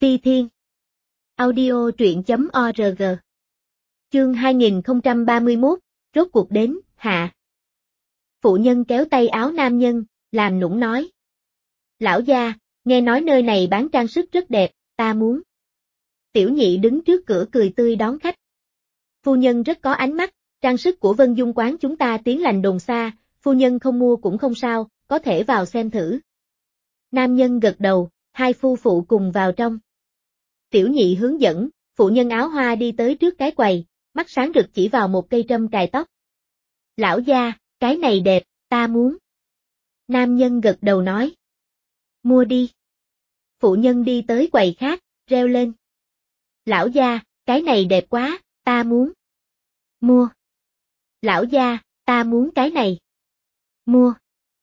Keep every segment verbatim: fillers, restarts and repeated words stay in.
Ti Thiên. Audio truyện chấm org. Chương hai nghìn không trăm ba mươi mốt, rốt cuộc đến, hạ. Phụ nhân kéo tay áo nam nhân, làm nũng nói. Lão gia, nghe nói nơi này bán trang sức rất đẹp, ta muốn. Tiểu nhị đứng trước cửa cười tươi đón khách. Phu nhân rất có ánh mắt, trang sức của Vân Dung quán chúng ta tiếng lành đồn xa, phu nhân không mua cũng không sao, có thể vào xem thử. Nam nhân gật đầu, hai phu phụ cùng vào trong. Tiểu nhị hướng dẫn, phụ nhân áo hoa đi tới trước cái quầy, mắt sáng rực chỉ vào một cây trâm cài tóc. Lão gia, cái này đẹp, ta muốn. Nam nhân gật đầu nói. Mua đi. Phụ nhân đi tới quầy khác, reo lên. Lão gia, cái này đẹp quá, ta muốn. Mua. Lão gia, ta muốn cái này. Mua.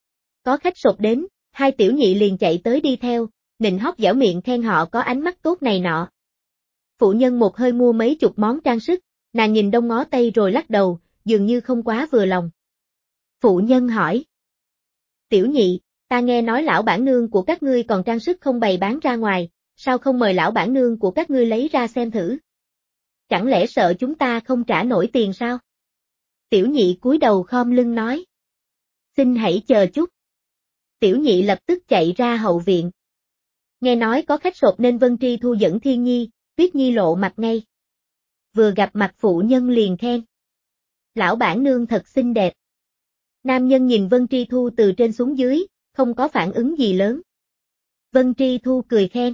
Có khách sộp đến, hai tiểu nhị liền chạy tới đi theo, nịnh hót dẻo miệng khen họ có ánh mắt tốt này nọ. Phụ nhân một hơi mua mấy chục món trang sức, nàng nhìn đông ngó tây rồi lắc đầu, dường như không quá vừa lòng. Phụ nhân hỏi. Tiểu nhị, ta nghe nói lão bản nương của các ngươi còn trang sức không bày bán ra ngoài, sao không mời lão bản nương của các ngươi lấy ra xem thử? Chẳng lẽ sợ chúng ta không trả nổi tiền sao? Tiểu nhị cúi đầu khom lưng nói. Xin hãy chờ chút. Tiểu nhị lập tức chạy ra hậu viện. Nghe nói có khách sộp nên Vân Tri Thu dẫn Thiên Nhi, Tuyết Nhi lộ mặt ngay. Vừa gặp mặt phụ nhân liền khen. Lão bản nương thật xinh đẹp. Nam nhân nhìn Vân Tri Thu từ trên xuống dưới, không có phản ứng gì lớn. Vân Tri Thu cười khen.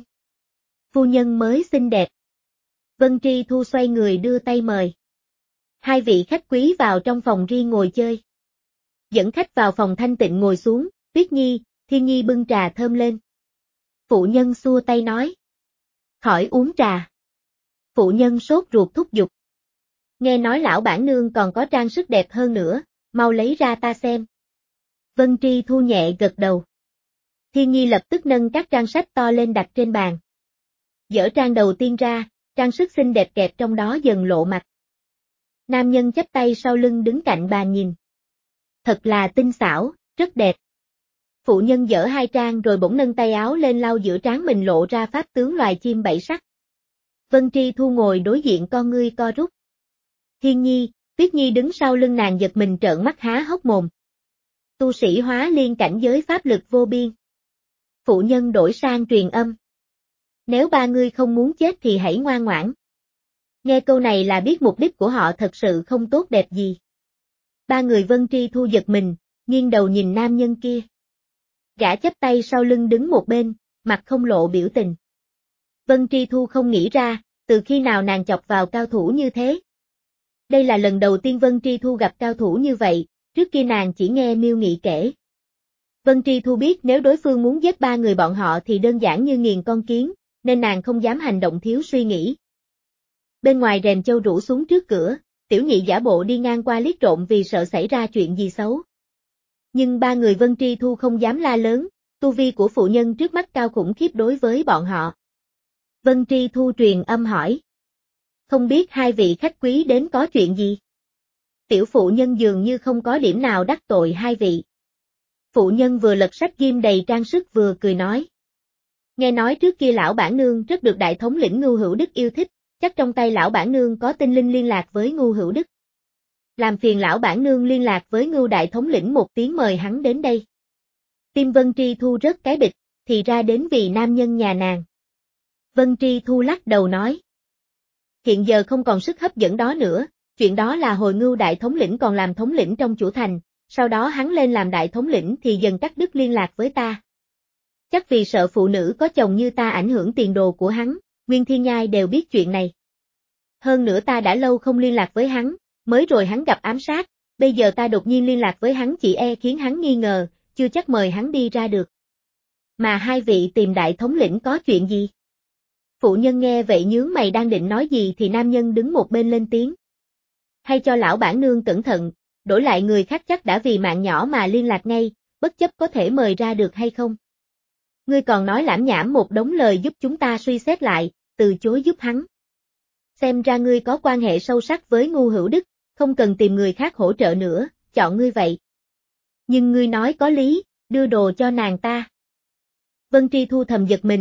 Phu nhân mới xinh đẹp. Vân Tri Thu xoay người đưa tay mời. Hai vị khách quý vào trong phòng riêng ngồi chơi. Dẫn khách vào phòng thanh tịnh ngồi xuống, Tuyết Nhi, Thiên Nhi bưng trà thơm lên. Phụ nhân xua tay nói. Khỏi uống trà. Phụ nhân sốt ruột thúc giục. Nghe nói lão bản nương còn có trang sức đẹp hơn nữa, mau lấy ra ta xem. Vân Tri Thu nhẹ gật đầu. Thiên Nhi lập tức nâng các trang sách to lên đặt trên bàn. Dở trang đầu tiên ra, trang sức xinh đẹp kẹp trong đó dần lộ mặt. Nam nhân chắp tay sau lưng đứng cạnh bàn nhìn. Thật là tinh xảo, rất đẹp. Phụ nhân dở hai trang rồi bỗng nâng tay áo lên lau giữa trán mình lộ ra pháp tướng loài chim bảy sắc. Vân Tri Thu ngồi đối diện con ngươi co rút. Thiên Nhi, Tuyết Nhi đứng sau lưng nàng giật mình trợn mắt há hốc mồm. Tu sĩ hóa liên cảnh giới pháp lực vô biên. Phụ nhân đổi sang truyền âm. Nếu ba ngươi không muốn chết thì hãy ngoan ngoãn. Nghe câu này là biết mục đích của họ thật sự không tốt đẹp gì. Ba người Vân Tri Thu giật mình, nghiêng đầu nhìn nam nhân kia. Gã chắp tay sau lưng đứng một bên, mặt không lộ biểu tình. Vân Tri Thu không nghĩ ra, từ khi nào nàng chọc vào cao thủ như thế. Đây là lần đầu tiên Vân Tri Thu gặp cao thủ như vậy, trước kia nàng chỉ nghe Miêu Nghị kể. Vân Tri Thu biết nếu đối phương muốn giết ba người bọn họ thì đơn giản như nghiền con kiến, nên nàng không dám hành động thiếu suy nghĩ. Bên ngoài rèm châu rủ xuống trước cửa, tiểu nhị giả bộ đi ngang qua liếc trộm vì sợ xảy ra chuyện gì xấu. Nhưng ba người Vân Tri Thu không dám la lớn, tu vi của phụ nhân trước mắt cao khủng khiếp đối với bọn họ. Vân Tri Thu truyền âm hỏi. Không biết hai vị khách quý đến có chuyện gì? Tiểu phụ nhân dường như không có điểm nào đắc tội hai vị. Phụ nhân vừa lật sách ghim đầy trang sức vừa cười nói. Nghe nói trước kia lão bản nương rất được đại thống lĩnh Ngưu Hữu Đức yêu thích, chắc trong tay lão bản nương có tinh linh liên lạc với Ngưu Hữu Đức. Làm phiền lão bản nương liên lạc với Ngưu đại thống lĩnh một tiếng mời hắn đến đây. Tim Vân Tri Thu rớt cái bịch, thì ra đến vì nam nhân nhà nàng. Vân Tri Thu lắc đầu nói. Hiện giờ không còn sức hấp dẫn đó nữa, chuyện đó là hồi Ngưu đại thống lĩnh còn làm thống lĩnh trong chủ thành, sau đó hắn lên làm đại thống lĩnh thì dần cắt đứt liên lạc với ta. Chắc vì sợ phụ nữ có chồng như ta ảnh hưởng tiền đồ của hắn, Nguyên Thiên Nhai đều biết chuyện này. Hơn nữa ta đã lâu không liên lạc với hắn, mới rồi hắn gặp ám sát, bây giờ ta đột nhiên liên lạc với hắn chỉ e khiến hắn nghi ngờ, chưa chắc mời hắn đi ra được. Mà hai vị tìm đại thống lĩnh có chuyện gì? Phụ nhân nghe vậy nhướng mày đang định nói gì thì nam nhân đứng một bên lên tiếng. Hay cho lão bản nương cẩn thận, đổi lại người khác chắc đã vì mạng nhỏ mà liên lạc ngay, bất chấp có thể mời ra được hay không. Ngươi còn nói lảm nhảm một đống lời giúp chúng ta suy xét lại, từ chối giúp hắn. Xem ra ngươi có quan hệ sâu sắc với Ngưu Hữu Đức, không cần tìm người khác hỗ trợ nữa, chọn ngươi vậy. Nhưng ngươi nói có lý, đưa đồ cho nàng ta. Vân Tri Thu thầm giật mình,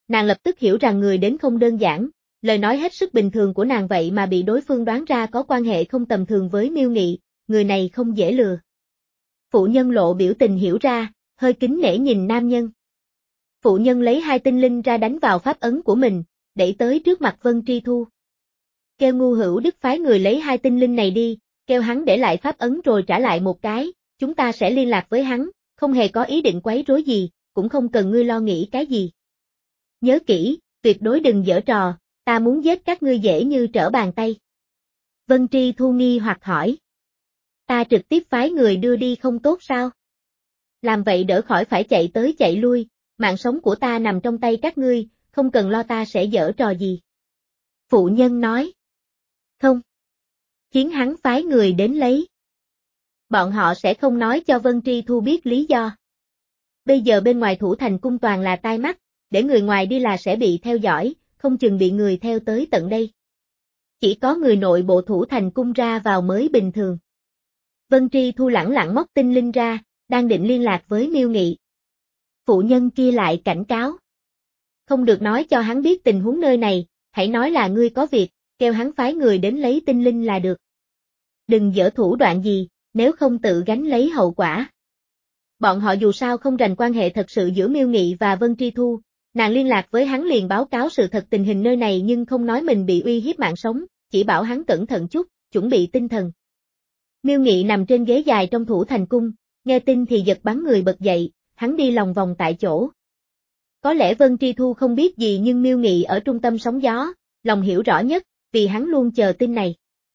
Nàng lập tức hiểu rằng người đến không đơn giản, lời nói hết sức bình thường của nàng vậy mà bị đối phương đoán ra có quan hệ không tầm thường với Miêu Nghị, người này không dễ lừa. Phụ nhân lộ biểu tình hiểu ra, hơi kính nể nhìn nam nhân. Phụ nhân lấy hai tinh linh ra đánh vào pháp ấn của mình, đẩy tới trước mặt Vân Tri Thu. Kêu Ngu Hữu Đức phái người lấy hai tinh linh này đi, kêu hắn để lại pháp ấn rồi trả lại một cái, chúng ta sẽ liên lạc với hắn, không hề có ý định quấy rối gì, cũng không cần ngươi lo nghĩ cái gì. Nhớ kỹ, tuyệt đối đừng giở trò, ta muốn giết các ngươi dễ như trở bàn tay. Vân Tri Thu nghi hoặc hỏi. Ta trực tiếp phái người đưa đi không tốt sao? Làm vậy đỡ khỏi phải chạy tới chạy lui, mạng sống của ta nằm trong tay các ngươi, không cần lo ta sẽ giở trò gì. Phụ nhân nói. Không. Khiến hắn phái người đến lấy. Bọn họ sẽ không nói cho Vân Tri Thu biết lý do. Bây giờ bên ngoài thủ thành cung toàn là tai mắt, để người ngoài đi là sẽ bị theo dõi, không chừng bị người theo tới tận đây. Chỉ có người nội bộ thủ thành cung ra vào mới bình thường. Vân Tri Thu lẳng lặng móc tinh linh ra, đang định liên lạc với Miêu Nghị. Phụ nhân kia lại cảnh cáo. Không được nói cho hắn biết tình huống nơi này, hãy nói là ngươi có việc, kêu hắn phái người đến lấy tinh linh là được. Đừng giở thủ đoạn gì, nếu không tự gánh lấy hậu quả. Bọn họ dù sao không rành quan hệ thật sự giữa Miêu Nghị và Vân Tri Thu, nàng liên lạc với hắn liền báo cáo sự thật tình hình nơi này nhưng không nói mình bị uy hiếp mạng sống, chỉ bảo hắn cẩn thận chút, chuẩn bị tinh thần. Miêu Nghị nằm trên ghế dài trong thủ thành cung, nghe tin thì giật bắn người bật dậy, hắn đi lòng vòng tại chỗ. Có lẽ Vân Tri Thu không biết gì nhưng Miêu Nghị ở trung tâm sóng gió, lòng hiểu rõ nhất, vì hắn luôn chờ tin này.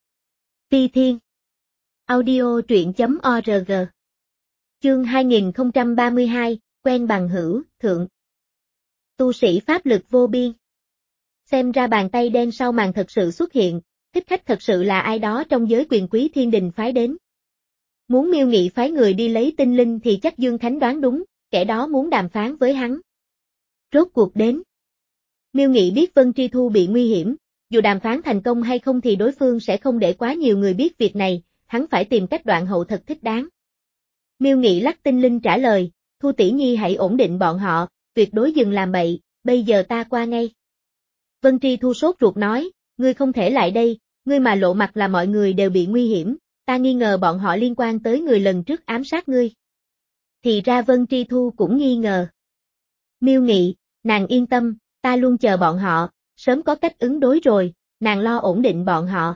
Ti Thiên Audio truyện chấm org Chương hai nghìn không trăm ba mươi hai, quen bằng hữu, thượng. Tu sĩ pháp lực vô biên. Xem ra bàn tay đen sau màn thật sự xuất hiện, thích khách thật sự là ai đó trong giới quyền quý thiên đình phái đến. Muốn Miêu Nghị phái người đi lấy tinh linh thì chắc Dương Khánh đoán đúng, kẻ đó muốn đàm phán với hắn. Rốt cuộc đến. Miêu Nghị biết Vân Tri Thu bị nguy hiểm, dù đàm phán thành công hay không thì đối phương sẽ không để quá nhiều người biết việc này, hắn phải tìm cách đoạn hậu thật thích đáng. Miêu Nghị lắc tinh linh trả lời, Thu tỷ nhi hãy ổn định bọn họ, tuyệt đối dừng làm bậy, bây giờ ta qua ngay. Vân Tri Thu sốt ruột nói, ngươi không thể lại đây, ngươi mà lộ mặt là mọi người đều bị nguy hiểm, ta nghi ngờ bọn họ liên quan tới người lần trước ám sát ngươi. Thì ra Vân Tri Thu cũng nghi ngờ. Miêu Nghị, nàng yên tâm, ta luôn chờ bọn họ, sớm có cách ứng đối rồi, nàng lo ổn định bọn họ.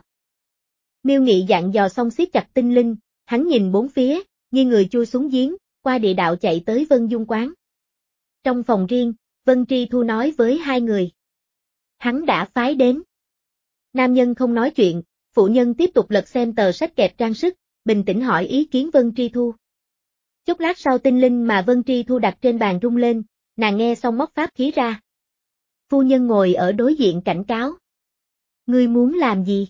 Miêu Nghị dặn dò xong siết chặt tinh linh, hắn nhìn bốn phía, như người chui xuống giếng, qua địa đạo chạy tới Vân Dung quán. Trong phòng riêng, Vân Tri Thu nói với hai người. Hắn đã phái đến. Nam nhân không nói chuyện, phụ nhân tiếp tục lật xem tờ sách kẹp trang sức, bình tĩnh hỏi ý kiến Vân Tri Thu. Chốc lát sau tinh linh mà Vân Tri Thu đặt trên bàn rung lên, nàng nghe xong móc pháp khí ra. Phu nhân ngồi ở đối diện cảnh cáo. Ngươi muốn làm gì?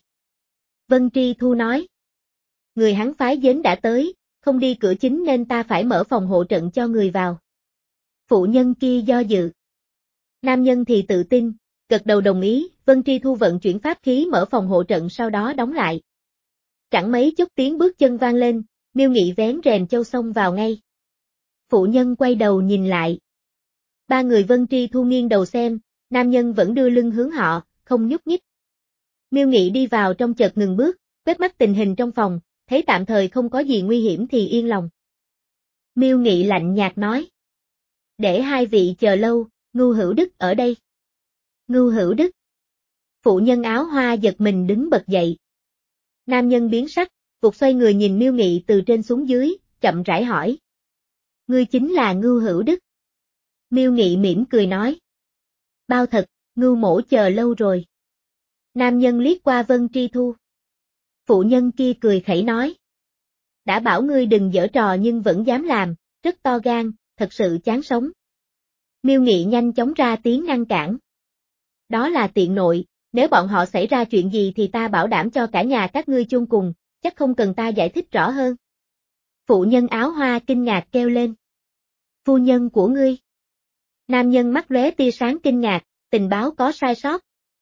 Vân Tri Thu nói. Người hắn phái đến đã tới, không đi cửa chính nên ta phải mở phòng hộ trận cho người vào. Phụ nhân kia do dự. Nam nhân thì tự tin, gật đầu đồng ý, Vân Tri Thu vận chuyển pháp khí mở phòng hộ trận sau đó đóng lại. Chẳng mấy chốc tiếng bước chân vang lên, Miêu Nghị vén rèm châu xông vào ngay. Phụ nhân quay đầu nhìn lại. Ba người Vân Tri Thu nghiêng đầu xem, nam nhân vẫn đưa lưng hướng họ, không nhúc nhích. Miêu Nghị đi vào trong chợt ngừng bước, quét mắt tình hình trong phòng, thấy tạm thời không có gì nguy hiểm thì yên lòng. Miêu Nghị lạnh nhạt nói. Để hai vị chờ lâu, Ngu Hữu Đức ở đây. Ngu Hữu Đức. Phụ nhân áo hoa giật mình đứng bật dậy. Nam nhân biến sắc, vụt xoay người nhìn Miêu Nghị từ trên xuống dưới, chậm rãi hỏi. Ngươi chính là Ngưu Hữu Đức. Miêu Nghị mỉm cười nói. Bao thật, Ngưu mổ chờ lâu rồi. Nam nhân liếc qua Vân Tri Thu. Phụ nhân kia cười khẩy nói. Đã bảo ngươi đừng giở trò nhưng vẫn dám làm, rất to gan, thật sự chán sống. Miêu Nghị nhanh chóng ra tiếng ngăn cản. Đó là tiện nội, nếu bọn họ xảy ra chuyện gì thì ta bảo đảm cho cả nhà các ngươi chung cùng, chắc không cần ta giải thích rõ hơn. Phụ nhân áo hoa kinh ngạc kêu lên. Phu nhân của ngươi. Nam nhân mắt lóe tia sáng kinh ngạc, tình báo có sai sót.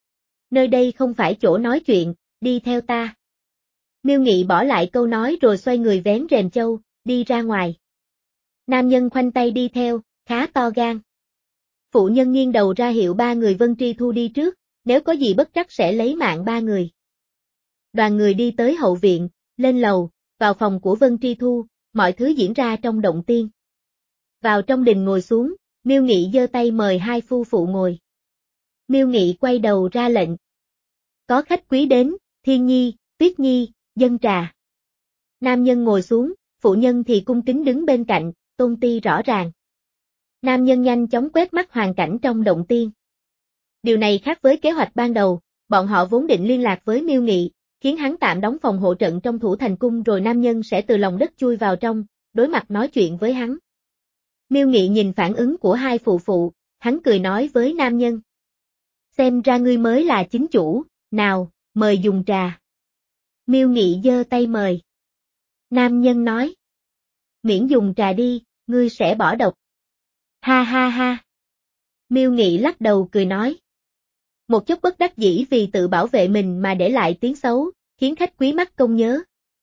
Nơi đây không phải chỗ nói chuyện, đi theo ta. Miêu Nghị bỏ lại câu nói rồi xoay người vén rèm châu, đi ra ngoài. Nam nhân khoanh tay đi theo, khá to gan. Phụ nhân nghiêng đầu ra hiệu ba người Vân Tri Thu đi trước, nếu có gì bất trắc sẽ lấy mạng ba người. Đoàn người đi tới hậu viện, lên lầu, vào phòng của Vân Tri Thu, mọi thứ diễn ra trong động tiên. Vào trong đình ngồi xuống, Miêu Nghị giơ tay mời hai phu phụ ngồi. Miêu Nghị quay đầu ra lệnh. Có khách quý đến, Thiên Nhi, Tuyết Nhi, dâng trà. Nam nhân ngồi xuống, phụ nhân thì cung kính đứng bên cạnh, tôn ti rõ ràng. Nam nhân nhanh chóng quét mắt hoàn cảnh trong động tiên. Điều này khác với kế hoạch ban đầu, bọn họ vốn định liên lạc với Miêu Nghị, khiến hắn tạm đóng phòng hộ trận trong Thủ Thành Cung rồi nam nhân sẽ từ lòng đất chui vào trong, đối mặt nói chuyện với hắn. Miêu Nghị nhìn phản ứng của hai phụ phụ, hắn cười nói với nam nhân. Xem ra ngươi mới là chính chủ, nào, mời dùng trà. Miêu Nghị giơ tay mời. Nam nhân nói. Miễn dùng trà đi, ngươi sẽ bỏ độc. Ha ha ha. Miêu Nghị lắc đầu cười nói. Một chút bất đắc dĩ vì tự bảo vệ mình mà để lại tiếng xấu, khiến khách quý mắt công nhớ.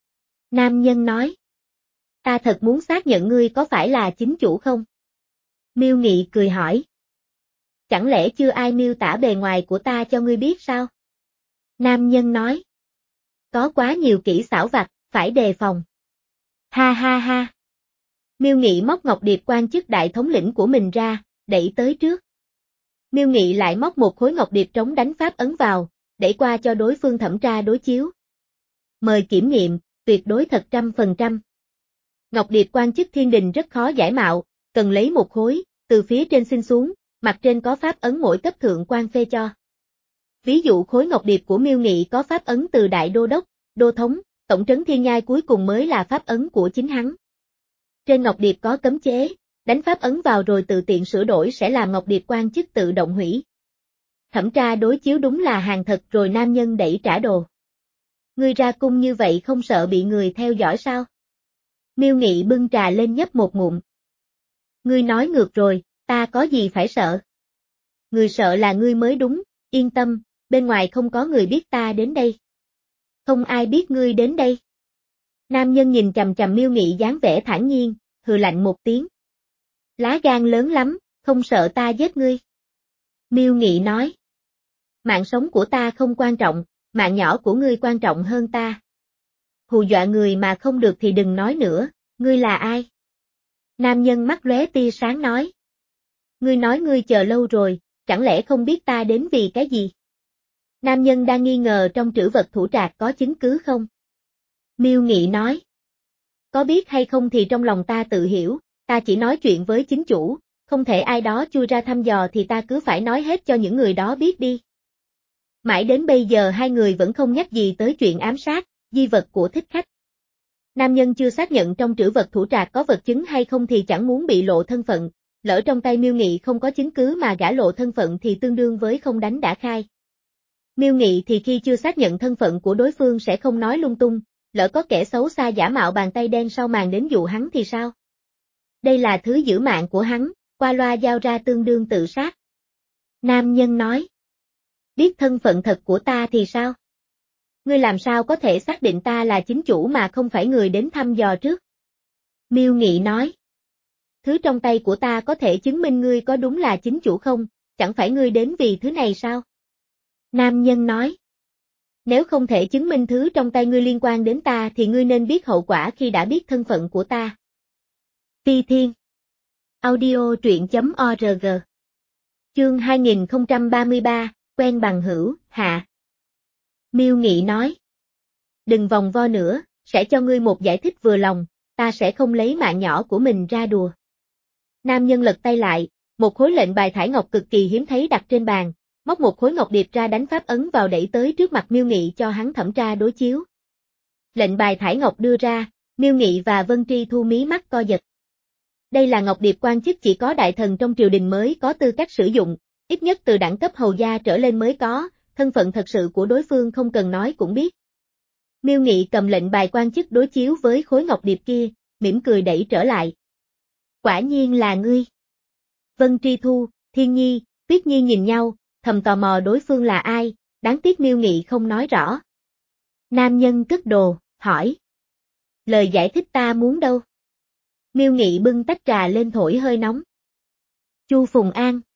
Nam nhân nói. Ta thật muốn xác nhận ngươi có phải là chính chủ không? Miêu Nghị cười hỏi. Chẳng lẽ chưa ai miêu tả bề ngoài của ta cho ngươi biết sao? Nam nhân nói. Có quá nhiều kỹ xảo vặt, phải đề phòng. Ha ha ha. Miêu Nghị móc ngọc điệp quan chức đại thống lĩnh của mình ra, đẩy tới trước. Miêu Nghị lại móc một khối ngọc điệp trống đánh pháp ấn vào, đẩy qua cho đối phương thẩm tra đối chiếu. Mời kiểm nghiệm, tuyệt đối thật trăm phần trăm. Ngọc điệp quan chức thiên đình rất khó giải mạo, cần lấy một khối, từ phía trên xin xuống, mặt trên có pháp ấn mỗi cấp thượng quan phê cho. Ví dụ khối ngọc điệp của Miêu Nghị có pháp ấn từ đại đô đốc, đô thống, tổng trấn thiên nhai cuối cùng mới là pháp ấn của chính hắn. Trên ngọc điệp có cấm chế, đánh pháp ấn vào rồi tự tiện sửa đổi sẽ làm ngọc điệp quan chức tự động hủy. Thẩm tra đối chiếu đúng là hàng thật rồi nam nhân đẩy trả đồ. Ngươi ra cung như vậy không sợ bị người theo dõi sao? Miêu Nghị bưng trà lên nhấp một ngụm. Ngươi nói ngược rồi, ta có gì phải sợ? Người sợ là ngươi mới đúng, yên tâm, bên ngoài không có người biết ta đến đây. Không ai biết ngươi đến đây. Nam nhân nhìn chằm chằm Miêu Nghị dáng vẻ thản nhiên, hừ lạnh một tiếng. Lá gan lớn lắm, không sợ ta giết ngươi. Miêu Nghị nói. Mạng sống của ta không quan trọng, mạng nhỏ của ngươi quan trọng hơn ta. Hù dọa người mà không được thì đừng nói nữa, ngươi là ai? Nam nhân mắt lóe tia sáng nói. Ngươi nói ngươi chờ lâu rồi, chẳng lẽ không biết ta đến vì cái gì? Nam nhân đang nghi ngờ trong trữ vật thủ trạc có chứng cứ không? Miêu Nghị nói. Có biết hay không thì trong lòng ta tự hiểu, ta chỉ nói chuyện với chính chủ, không thể ai đó chui ra thăm dò thì ta cứ phải nói hết cho những người đó biết đi. Mãi đến bây giờ hai người vẫn không nhắc gì tới chuyện ám sát, di vật của thích khách. Nam nhân chưa xác nhận trong trữ vật thủ trạc có vật chứng hay không thì chẳng muốn bị lộ thân phận, lỡ trong tay Miêu Nghị không có chứng cứ mà gã lộ thân phận thì tương đương với không đánh đã khai. Miêu Nghị thì khi chưa xác nhận thân phận của đối phương sẽ không nói lung tung, lỡ có kẻ xấu xa giả mạo bàn tay đen sau màn đến dụ hắn thì sao? Đây là thứ giữ mạng của hắn, qua loa giao ra tương đương tự sát. Nam nhân nói. Biết thân phận thật của ta thì sao? Ngươi làm sao có thể xác định ta là chính chủ mà không phải người đến thăm dò trước? Miêu Nghị nói. Thứ trong tay của ta có thể chứng minh ngươi có đúng là chính chủ không, chẳng phải ngươi đến vì thứ này sao? Nam nhân nói. Nếu không thể chứng minh thứ trong tay ngươi liên quan đến ta thì ngươi nên biết hậu quả khi đã biết thân phận của ta. Phi Thiên. Audio truyện chấm org. Chương hai nghìn không trăm ba mươi ba, quen bằng hữu, hạ. Miêu Nghị nói. Đừng vòng vo nữa, sẽ cho ngươi một giải thích vừa lòng, ta sẽ không lấy mạng nhỏ của mình ra đùa. Nam nhân lật tay lại, một khối lệnh bài thải ngọc cực kỳ hiếm thấy đặt trên bàn, móc một khối ngọc điệp ra đánh pháp ấn vào đẩy tới trước mặt Miêu Nghị cho hắn thẩm tra đối chiếu. Lệnh bài thải ngọc đưa ra, Miêu Nghị và Vân Tri Thu mí mắt co giật. Đây là ngọc điệp quan chức chỉ có đại thần trong triều đình mới có tư cách sử dụng, ít nhất từ đẳng cấp hầu gia trở lên mới có, thân phận thật sự của đối phương không cần nói cũng biết. Miêu Nghị cầm lệnh bài quan chức đối chiếu với khối ngọc điệp kia, mỉm cười đẩy trở lại. Quả nhiên là ngươi. Vân Tri Thu, Thiên Nhi, Tuyết Nhi nhìn nhau, thầm tò mò đối phương là ai, đáng tiếc Miêu Nghị không nói rõ. Nam nhân cất đồ, hỏi. Lời giải thích ta muốn đâu? Miêu Nghị bưng tách trà lên thổi hơi nóng. Chu Phùng An,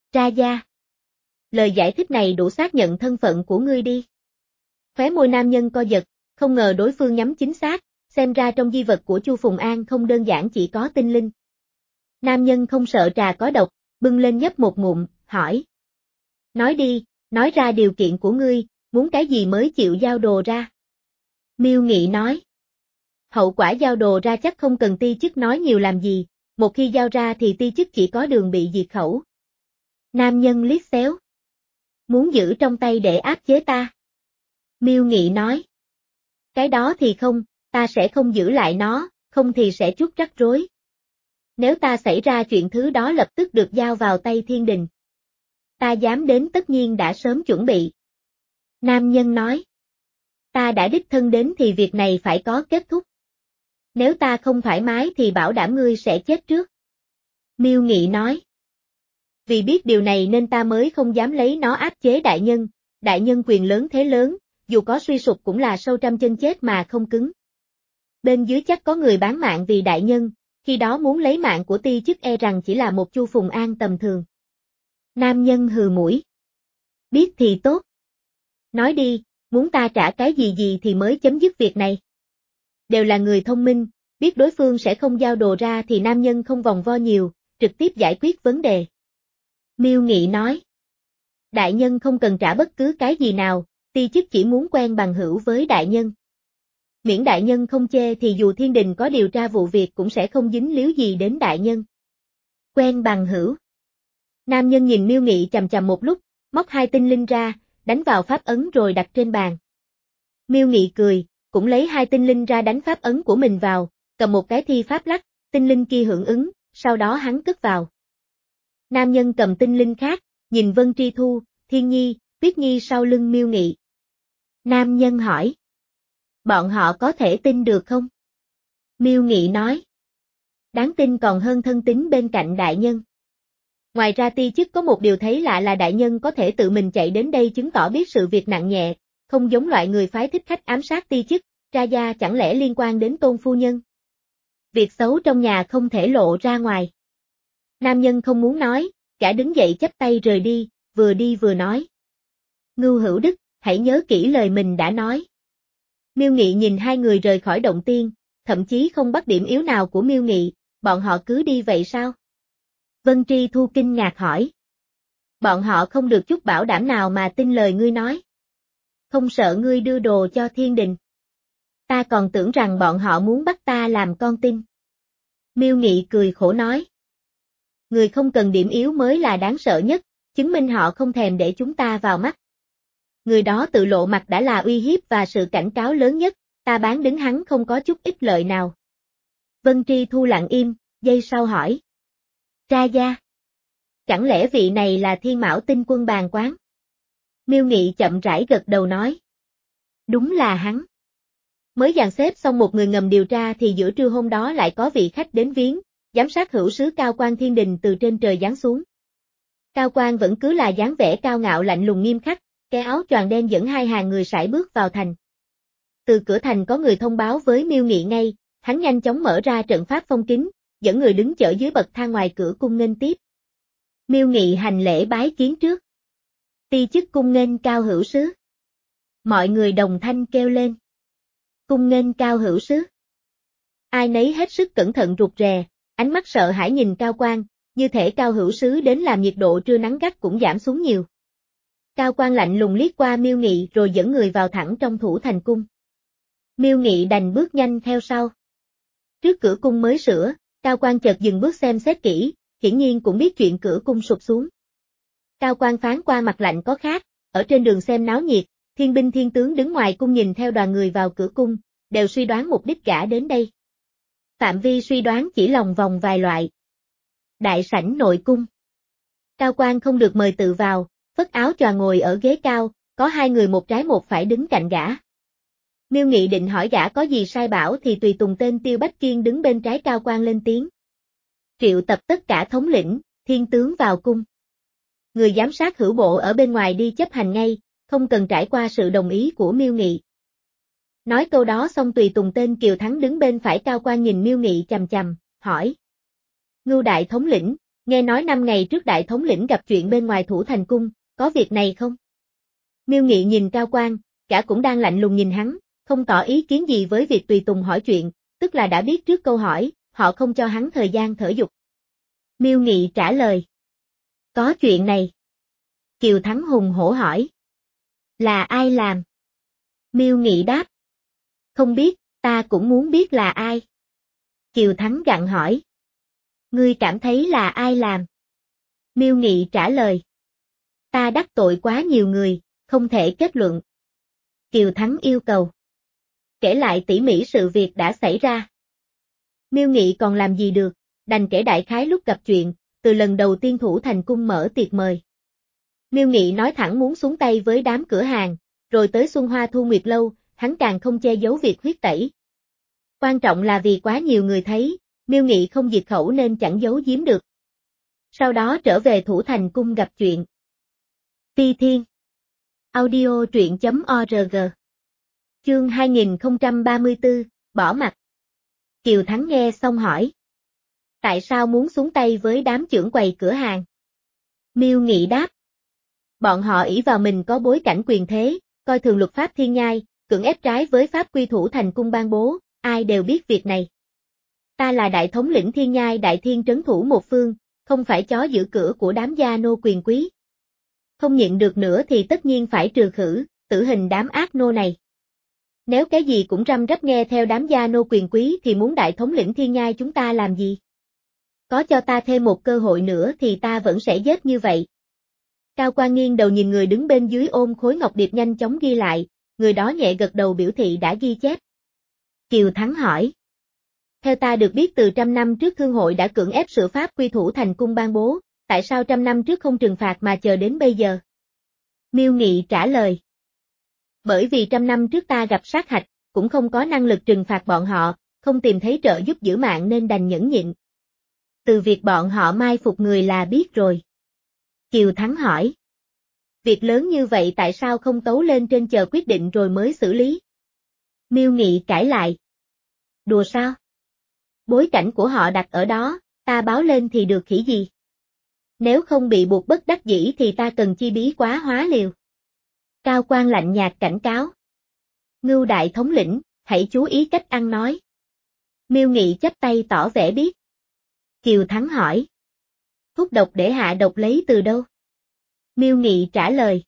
Ra gia. Lời giải thích này đủ xác nhận thân phận của ngươi đi. Khóe môi nam nhân co giật, không ngờ đối phương nhắm chính xác, xem ra trong di vật của Chu Phùng An không đơn giản chỉ có tinh linh. Nam nhân không sợ trà có độc, bưng lên nhấp một ngụm, hỏi. Nói đi, nói ra điều kiện của ngươi, muốn cái gì mới chịu giao đồ ra. Miêu Nghị nói. Hậu quả giao đồ ra chắc không cần ti chức nói nhiều làm gì, một khi giao ra thì ti chức chỉ có đường bị diệt khẩu. Nam nhân liếc xéo. Muốn giữ trong tay để áp chế ta. Miêu Nghị nói. Cái đó thì không, ta sẽ không giữ lại nó, không thì sẽ chút rắc rối. Nếu ta xảy ra chuyện thứ đó lập tức được giao vào tay thiên đình. Ta dám đến tất nhiên đã sớm chuẩn bị. Nam nhân nói. Ta đã đích thân đến thì việc này phải có kết thúc. Nếu ta không thoải mái thì bảo đảm ngươi sẽ chết trước. Miêu Nghị nói. Vì biết điều này nên ta mới không dám lấy nó áp chế đại nhân, đại nhân quyền lớn thế lớn, dù có suy sụp cũng là sâu trăm chân chết mà không cứng. Bên dưới chắc có người bán mạng vì đại nhân, khi đó muốn lấy mạng của ti chức e rằng chỉ là một Chu Phùng An tầm thường. Nam nhân hừ mũi. Biết thì tốt. Nói đi, muốn ta trả cái gì gì thì mới chấm dứt việc này. Đều là người thông minh, biết đối phương sẽ không giao đồ ra thì nam nhân không vòng vo nhiều, trực tiếp giải quyết vấn đề. Miêu Nghị nói. Đại nhân không cần trả bất cứ cái gì nào, ti chức chỉ muốn quen bằng hữu với đại nhân. Miễn đại nhân không chê thì dù thiên đình có điều tra vụ việc cũng sẽ không dính líu gì đến đại nhân. Quen bằng hữu. Nam nhân nhìn Miêu Nghị chằm chằm một lúc, móc hai tinh linh ra, đánh vào pháp ấn rồi đặt trên bàn. Miêu Nghị cười, cũng lấy hai tinh linh ra đánh pháp ấn của mình vào, cầm một cái thi pháp lắc, tinh linh kia hưởng ứng, sau đó hắn cất vào. Nam nhân cầm tinh linh khác, nhìn Vân Tri Thu, Thiên Nhi, Tuyết Nhi sau lưng Miêu Nghị. Nam nhân hỏi. Bọn họ có thể tin được không? Miêu Nghị nói. Đáng tin còn hơn thân tín bên cạnh đại nhân. Ngoài ra ti chức có một điều thấy lạ là đại nhân có thể tự mình chạy đến đây chứng tỏ biết sự việc nặng nhẹ, không giống loại người phái thích khách ám sát ti chức, ra gia chẳng lẽ liên quan đến Tôn phu nhân. Việc xấu trong nhà không thể lộ ra ngoài. Nam nhân không muốn nói, cả đứng dậy chắp tay rời đi, vừa đi vừa nói. Ngưu Hữu Đức, hãy nhớ kỹ lời mình đã nói. Miêu Nghị nhìn hai người rời khỏi động tiên, thậm chí không bắt điểm yếu nào của Miêu Nghị, bọn họ cứ đi vậy sao? Vân Tri Thu kinh ngạc hỏi. Bọn họ không được chút bảo đảm nào mà tin lời ngươi nói. Không sợ ngươi đưa đồ cho thiên đình. Ta còn tưởng rằng bọn họ muốn bắt ta làm con tin. Miêu Nghị cười khổ nói. Người không cần điểm yếu mới là đáng sợ nhất, chứng minh họ không thèm để chúng ta vào mắt. Người đó tự lộ mặt đã là uy hiếp và sự cảnh cáo lớn nhất, ta bán đứng hắn không có chút ích lợi nào. Vân Tri Thu lặng im, giây sau hỏi. Ra gia. Chẳng lẽ vị này là Thiên Mão Tinh Quân bàn quán? Miêu Nghị chậm rãi gật đầu nói. Đúng là hắn. Mới dàn xếp xong một người ngầm điều tra thì giữa trưa hôm đó lại có vị khách đến viếng, giám sát hữu sứ Cao Quan thiên đình từ trên trời giáng xuống. Cao Quan vẫn cứ là dáng vẻ cao ngạo lạnh lùng nghiêm khắc, cái áo choàng đen dẫn hai hàng người sải bước vào thành. Từ cửa thành có người thông báo với Miêu Nghị ngay, hắn nhanh chóng mở ra trận pháp phong kín, dẫn người đứng chở dưới bậc thang ngoài cửa cung nghênh tiếp. Miêu Nghị hành lễ bái kiến trước. Ti chức cung nghênh Cao hữu sứ. Mọi người đồng thanh kêu lên. Cung nghênh Cao hữu sứ. Ai nấy hết sức cẩn thận rụt rè, ánh mắt sợ hãi nhìn Cao Quan, như thể Cao hữu sứ đến làm nhiệt độ trưa nắng gắt cũng giảm xuống nhiều. Cao Quan lạnh lùng liếc qua Miêu Nghị rồi dẫn người vào thẳng trong thủ thành cung. Miêu Nghị đành bước nhanh theo sau. Trước cửa cung mới sửa, Cao Quan chợt dừng bước xem xét kỹ, hiển nhiên cũng biết chuyện cửa cung sụp xuống. Cao Quan phán qua mặt lạnh có khác, ở trên đường xem náo nhiệt, thiên binh thiên tướng đứng ngoài cung nhìn theo đoàn người vào cửa cung, đều suy đoán mục đích gã đến đây. Phạm vi suy đoán chỉ lòng vòng vài loại. Đại sảnh nội cung. Cao Quan không được mời tự vào, phất áo choàng ngồi ở ghế cao, có hai người một trái một phải đứng cạnh gã. Miêu Nghị định hỏi gã có gì sai bảo thì tùy tùng tên Tiêu Bách Kiên đứng bên trái Cao Quan lên tiếng. Triệu tập tất cả thống lĩnh, thiên tướng vào cung. Người giám sát hữu bộ ở bên ngoài đi chấp hành ngay, không cần trải qua sự đồng ý của Miêu Nghị. Nói câu đó xong tùy tùng tên Kiều Thắng đứng bên phải Cao Quan nhìn Miêu Nghị chằm chằm, hỏi. Ngưu đại thống lĩnh, nghe nói năm ngày trước đại thống lĩnh gặp chuyện bên ngoài Thủ Thành Cung, có việc này không? Miêu Nghị nhìn Cao Quang, gã cũng đang lạnh lùng nhìn hắn, không tỏ ý kiến gì với việc tùy tùng hỏi chuyện, tức là đã biết trước câu hỏi, họ không cho hắn thời gian thở dục. Miêu Nghị trả lời. Có chuyện này. Kiều Thắng hùng hổ hỏi. Là ai làm? Miêu Nghị đáp. Không biết, ta cũng muốn biết là ai. Kiều Thắng gặng hỏi. Ngươi cảm thấy là ai làm? Miêu Nghị trả lời. Ta đắc tội quá nhiều người, không thể kết luận. Kiều Thắng yêu cầu. Kể lại tỉ mỉ sự việc đã xảy ra. Miêu Nghị còn làm gì được, đành kể đại khái lúc gặp chuyện, từ lần đầu tiên Thủ Thành Cung mở tiệc mời. Miêu Nghị nói thẳng muốn xuống tay với đám cửa hàng, rồi tới Xuân Hoa Thu Nguyệt Lâu, hắn càng không che giấu việc huyết tẩy. Quan trọng là vì quá nhiều người thấy, Miêu Nghị không diệt khẩu nên chẳng giấu giếm được. Sau đó trở về Thủ Thành Cung gặp chuyện. Ti Thiên Audio truyện chấm org Chương hai nghìn không trăm ba mươi tư, bỏ mặt. Kiều Thắng nghe xong hỏi. Tại sao muốn xuống tay với đám trưởng quầy cửa hàng? Miêu Nghị đáp. Bọn họ ỷ vào mình có bối cảnh quyền thế, coi thường luật pháp thiên nhai, cưỡng ép trái với pháp quy Thủ Thành Cung ban bố, ai đều biết việc này. Ta là đại thống lĩnh thiên nhai đại thiên trấn thủ một phương, không phải chó giữ cửa của đám gia nô quyền quý. Không nhịn được nữa thì tất nhiên phải trừ khử, tử hình đám ác nô này. Nếu cái gì cũng răm rắp nghe theo đám gia nô quyền quý thì muốn đại thống lĩnh thiên nhai chúng ta làm gì? Có cho ta thêm một cơ hội nữa thì ta vẫn sẽ giết như vậy. Cao Quang nghiêng đầu nhìn người đứng bên dưới ôm khối ngọc điệp nhanh chóng ghi lại, người đó nhẹ gật đầu biểu thị đã ghi chép. Kiều Thắng hỏi. Theo ta được biết từ trăm năm trước thương hội đã cưỡng ép sửa pháp quy Thủ Thành Cung ban bố, tại sao trăm năm trước không trừng phạt mà chờ đến bây giờ? Miêu Nghị trả lời. Bởi vì trăm năm trước ta gặp sát hạch, cũng không có năng lực trừng phạt bọn họ, không tìm thấy trợ giúp giữ mạng nên đành nhẫn nhịn. Từ việc bọn họ mai phục người là biết rồi. Kiều Thắng hỏi. Việc lớn như vậy tại sao không tấu lên trên chờ quyết định rồi mới xử lý? Miêu Nghị cãi lại. Đùa sao? Bối cảnh của họ đặt ở đó, ta báo lên thì được khỉ gì? Nếu không bị buộc bất đắc dĩ thì ta cần chi bí quá hóa liều. Cao Quang lạnh nhạt cảnh cáo. Ngưu đại thống lĩnh, hãy chú ý cách ăn nói. Miêu Nghị chắp tay tỏ vẻ biết. Kiều Thắng hỏi. Thuốc độc để hạ độc lấy từ đâu? Miêu Nghị trả lời.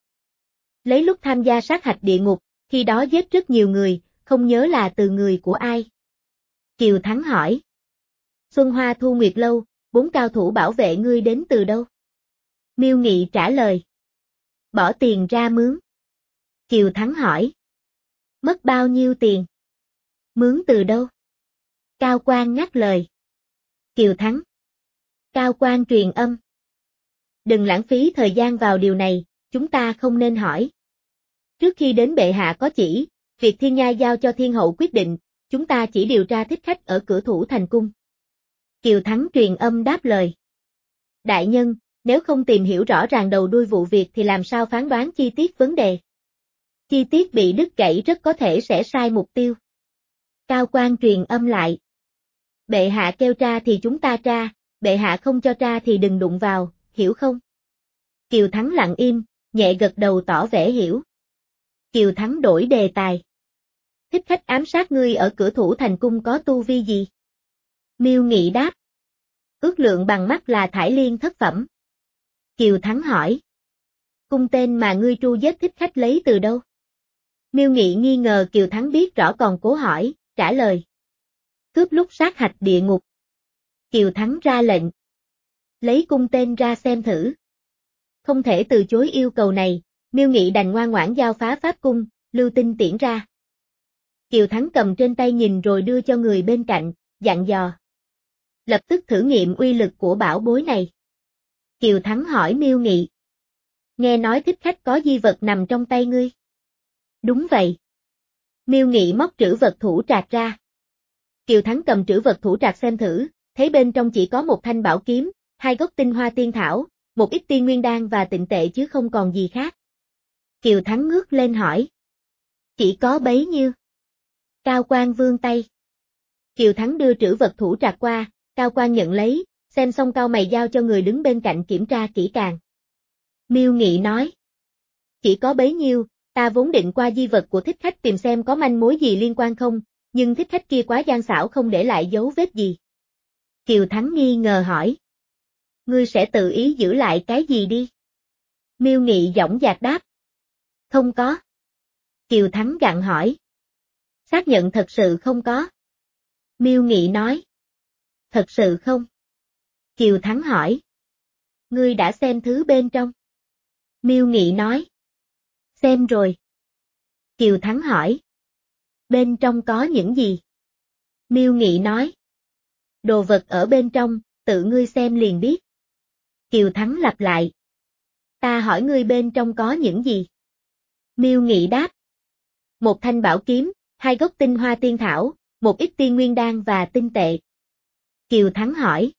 Lấy lúc tham gia sát hạch địa ngục, khi đó giết rất nhiều người, không nhớ là từ người của ai. Kiều Thắng hỏi. Xuân Hoa Thu Nguyệt Lâu, bốn cao thủ bảo vệ ngươi đến từ đâu? Miêu Nghị trả lời. Bỏ tiền ra mướn. Kiều Thắng hỏi. Mất bao nhiêu tiền? Mướn từ đâu? Cao Quang ngắt lời. Kiều Thắng. Cao Quang truyền âm. Đừng lãng phí thời gian vào điều này, chúng ta không nên hỏi. Trước khi đến bệ hạ có chỉ, việc thiên nhai giao cho thiên hậu quyết định, chúng ta chỉ điều tra thích khách ở cửa Thủ Thành Cung. Kiều Thắng truyền âm đáp lời. Đại nhân, nếu không tìm hiểu rõ ràng đầu đuôi vụ việc thì làm sao phán đoán chi tiết vấn đề? Chi tiết bị đứt gãy rất có thể sẽ sai mục tiêu. Cao Quang truyền âm lại. Bệ hạ kêu tra thì chúng ta tra, bệ hạ không cho tra thì đừng đụng vào, hiểu không? Kiều Thắng lặng im, nhẹ gật đầu tỏ vẻ hiểu. Kiều Thắng đổi đề tài. Thích khách ám sát ngươi ở cửa Thủ Thành Cung có tu vi gì? Miêu Nghị đáp. Ước lượng bằng mắt là thải liên thất phẩm. Kiều Thắng hỏi. Cung tên mà ngươi tru giết thích khách lấy từ đâu? Miêu Nghị nghi ngờ Kiều Thắng biết rõ còn cố hỏi, trả lời. Cướp lúc sát hạch địa ngục. Kiều Thắng ra lệnh. Lấy cung tên ra xem thử. Không thể từ chối yêu cầu này, Miêu Nghị đành ngoan ngoãn giao phá pháp cung, lưu tinh tiễn ra. Kiều Thắng cầm trên tay nhìn rồi đưa cho người bên cạnh, dặn dò. Lập tức thử nghiệm uy lực của bảo bối này. Kiều Thắng hỏi Miêu Nghị. Nghe nói thích khách có di vật nằm trong tay ngươi. Đúng vậy. Miêu Nghị móc trữ vật thủ trạc ra. Kiều Thắng cầm trữ vật thủ trạc xem thử, thấy bên trong chỉ có một thanh bảo kiếm, hai gốc tinh hoa tiên thảo, một ít tiên nguyên đan và tịnh tệ chứ không còn gì khác. Kiều Thắng ngước lên hỏi. Chỉ có bấy nhiêu. Cao Quang vươn tay. Kiều Thắng đưa trữ vật thủ trạc qua, Cao Quang nhận lấy, Xem xong cau mày giao cho người đứng bên cạnh kiểm tra kỹ càng. Miêu Nghị nói. Chỉ có bấy nhiêu, ta vốn định qua di vật của thích khách tìm xem có manh mối gì liên quan không, nhưng thích khách kia quá gian xảo không để lại dấu vết gì. Kiều Thắng nghi ngờ hỏi. Ngươi sẽ tự ý giữ lại cái gì đi? Miêu Nghị dõng dạc đáp. Không có. Kiều Thắng gặng hỏi. Xác nhận thật sự không có. Miêu Nghị nói. Thật sự không? Kiều Thắng hỏi. Ngươi đã xem thứ bên trong? Miêu Nghị nói. Xem rồi. Kiều Thắng hỏi. Bên trong có những gì? Miêu Nghị nói. Đồ vật ở bên trong, tự ngươi xem liền biết. Kiều Thắng lặp lại. Ta hỏi ngươi bên trong có những gì? Miêu Nghị đáp. Một thanh bảo kiếm, hai gốc tinh hoa tiên thảo, một ít tiên nguyên đan và tinh tệ. Kiều Thắng hỏi.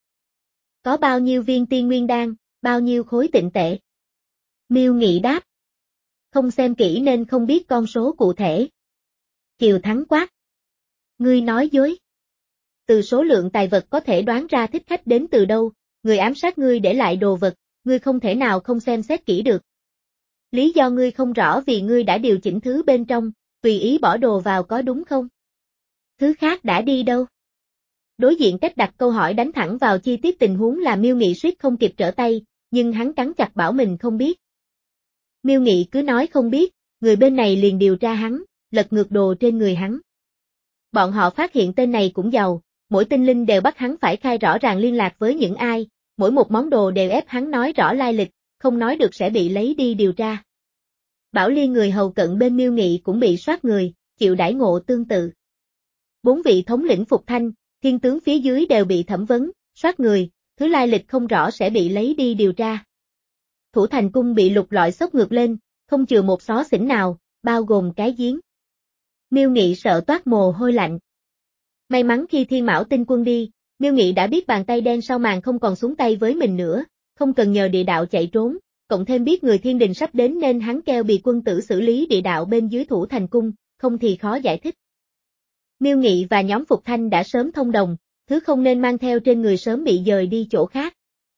Có bao nhiêu viên tiên nguyên đan, bao nhiêu khối tịnh tệ? Miêu Nghị đáp. Không xem kỹ nên không biết con số cụ thể. Kiều Thắng quát. Ngươi nói dối. Từ số lượng tài vật có thể đoán ra thích khách đến từ đâu, người ám sát ngươi để lại đồ vật, ngươi không thể nào không xem xét kỹ được. Lý do ngươi không rõ vì ngươi đã điều chỉnh thứ bên trong, tùy ý bỏ đồ vào có đúng không? Thứ khác đã đi đâu? Đối diện cách đặt câu hỏi đánh thẳng vào chi tiết tình huống là Miêu Nghị suýt không kịp trở tay, nhưng hắn cắn chặt bảo mình không biết. Miêu Nghị cứ nói không biết, người bên này liền điều tra hắn, lật ngược đồ trên người hắn. Bọn họ phát hiện tên này cũng giàu, mỗi tinh linh đều bắt hắn phải khai rõ ràng liên lạc với những ai, mỗi một món đồ đều ép hắn nói rõ lai lịch, không nói được sẽ bị lấy đi điều tra. Bảo Ly người hầu cận bên Miêu Nghị cũng bị soát người, chịu đãi ngộ tương tự. Bốn vị thống lĩnh Phục Thanh, thiên tướng phía dưới đều bị thẩm vấn, soát người, thứ lai lịch không rõ sẽ bị lấy đi điều tra. Thủ thành cung bị lục lọi xốc ngược lên, không chừa một xó xỉnh nào, bao gồm cái giếng. Miêu Nghị sợ toát mồ hôi lạnh. May mắn khi Thiên Mão Tinh Quân đi, Miêu Nghị đã biết bàn tay đen sau màn không còn xuống tay với mình nữa, không cần nhờ địa đạo chạy trốn, cộng thêm biết người thiên đình sắp đến nên hắn kêu Bì quân tử xử lý địa đạo bên dưới Thủ thành cung, không thì khó giải thích. Miêu Nghị và nhóm Phục Thanh đã sớm thông đồng, thứ không nên mang theo trên người sớm bị dời đi chỗ khác.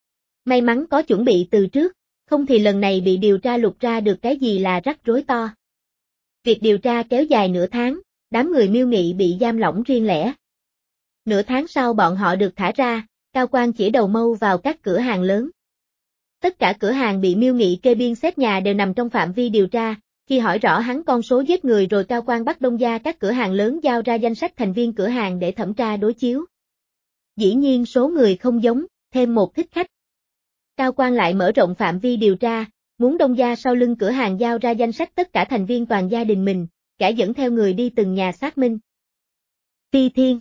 May mắn có chuẩn bị từ trước, không thì lần này bị điều tra lục ra được cái gì là rắc rối to. Việc điều tra kéo dài nửa tháng, đám người Miêu Nghị bị giam lỏng riêng lẻ. Nửa tháng sau bọn họ được thả ra, Cao Quang chỉ đầu mâu vào các cửa hàng lớn. Tất cả cửa hàng bị Miêu Nghị kê biên xếp nhà đều nằm trong phạm vi điều tra, khi hỏi rõ hắn con số giết người rồi Cao Quang bắt đông gia các cửa hàng lớn giao ra danh sách thành viên cửa hàng để thẩm tra đối chiếu. Dĩ nhiên số người không giống, thêm một thích khách. Cao Quang lại mở rộng phạm vi điều tra, muốn đông gia sau lưng cửa hàng giao ra danh sách tất cả thành viên toàn gia đình mình, cả dẫn theo người đi từng nhà xác minh. Phi Thiên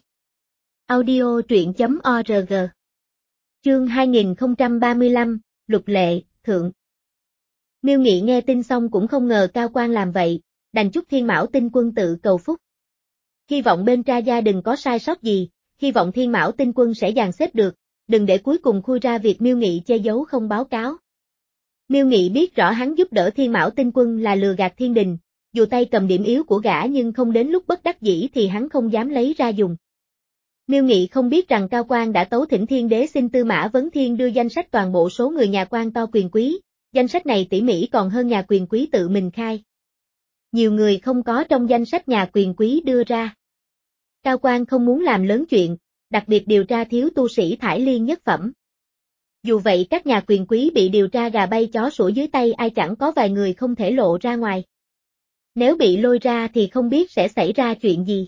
Audio truyện chấm org Chương hai nghìn không trăm ba mươi lăm, Lục Lệ, Thượng. Miêu Nghị nghe tin xong cũng không ngờ Cao Quang làm vậy, đành chúc Thiên Mão Tinh Quân tự cầu phúc. Hy vọng bên tra gia đừng có sai sót gì, hy vọng Thiên Mão Tinh Quân sẽ dàn xếp được, đừng để cuối cùng khui ra việc Miêu Nghị che giấu không báo cáo. Miêu Nghị biết rõ hắn giúp đỡ Thiên Mão Tinh Quân là lừa gạt thiên đình, dù tay cầm điểm yếu của gã nhưng không đến lúc bất đắc dĩ thì hắn không dám lấy ra dùng. Miêu Nghị không biết rằng Cao Quang đã tấu thỉnh Thiên Đế xin Tư Mã Vấn Thiên đưa danh sách toàn bộ số người nhà quan to quyền quý, danh sách này tỉ mỉ còn hơn nhà quyền quý tự mình khai. Nhiều người không có trong danh sách nhà quyền quý đưa ra. Cao Quang không muốn làm lớn chuyện, đặc biệt điều tra thiếu tu sĩ thải liên nhất phẩm. Dù vậy các nhà quyền quý bị điều tra gà bay chó sủa dưới tay ai chẳng có vài người không thể lộ ra ngoài. Nếu bị lôi ra thì không biết sẽ xảy ra chuyện gì.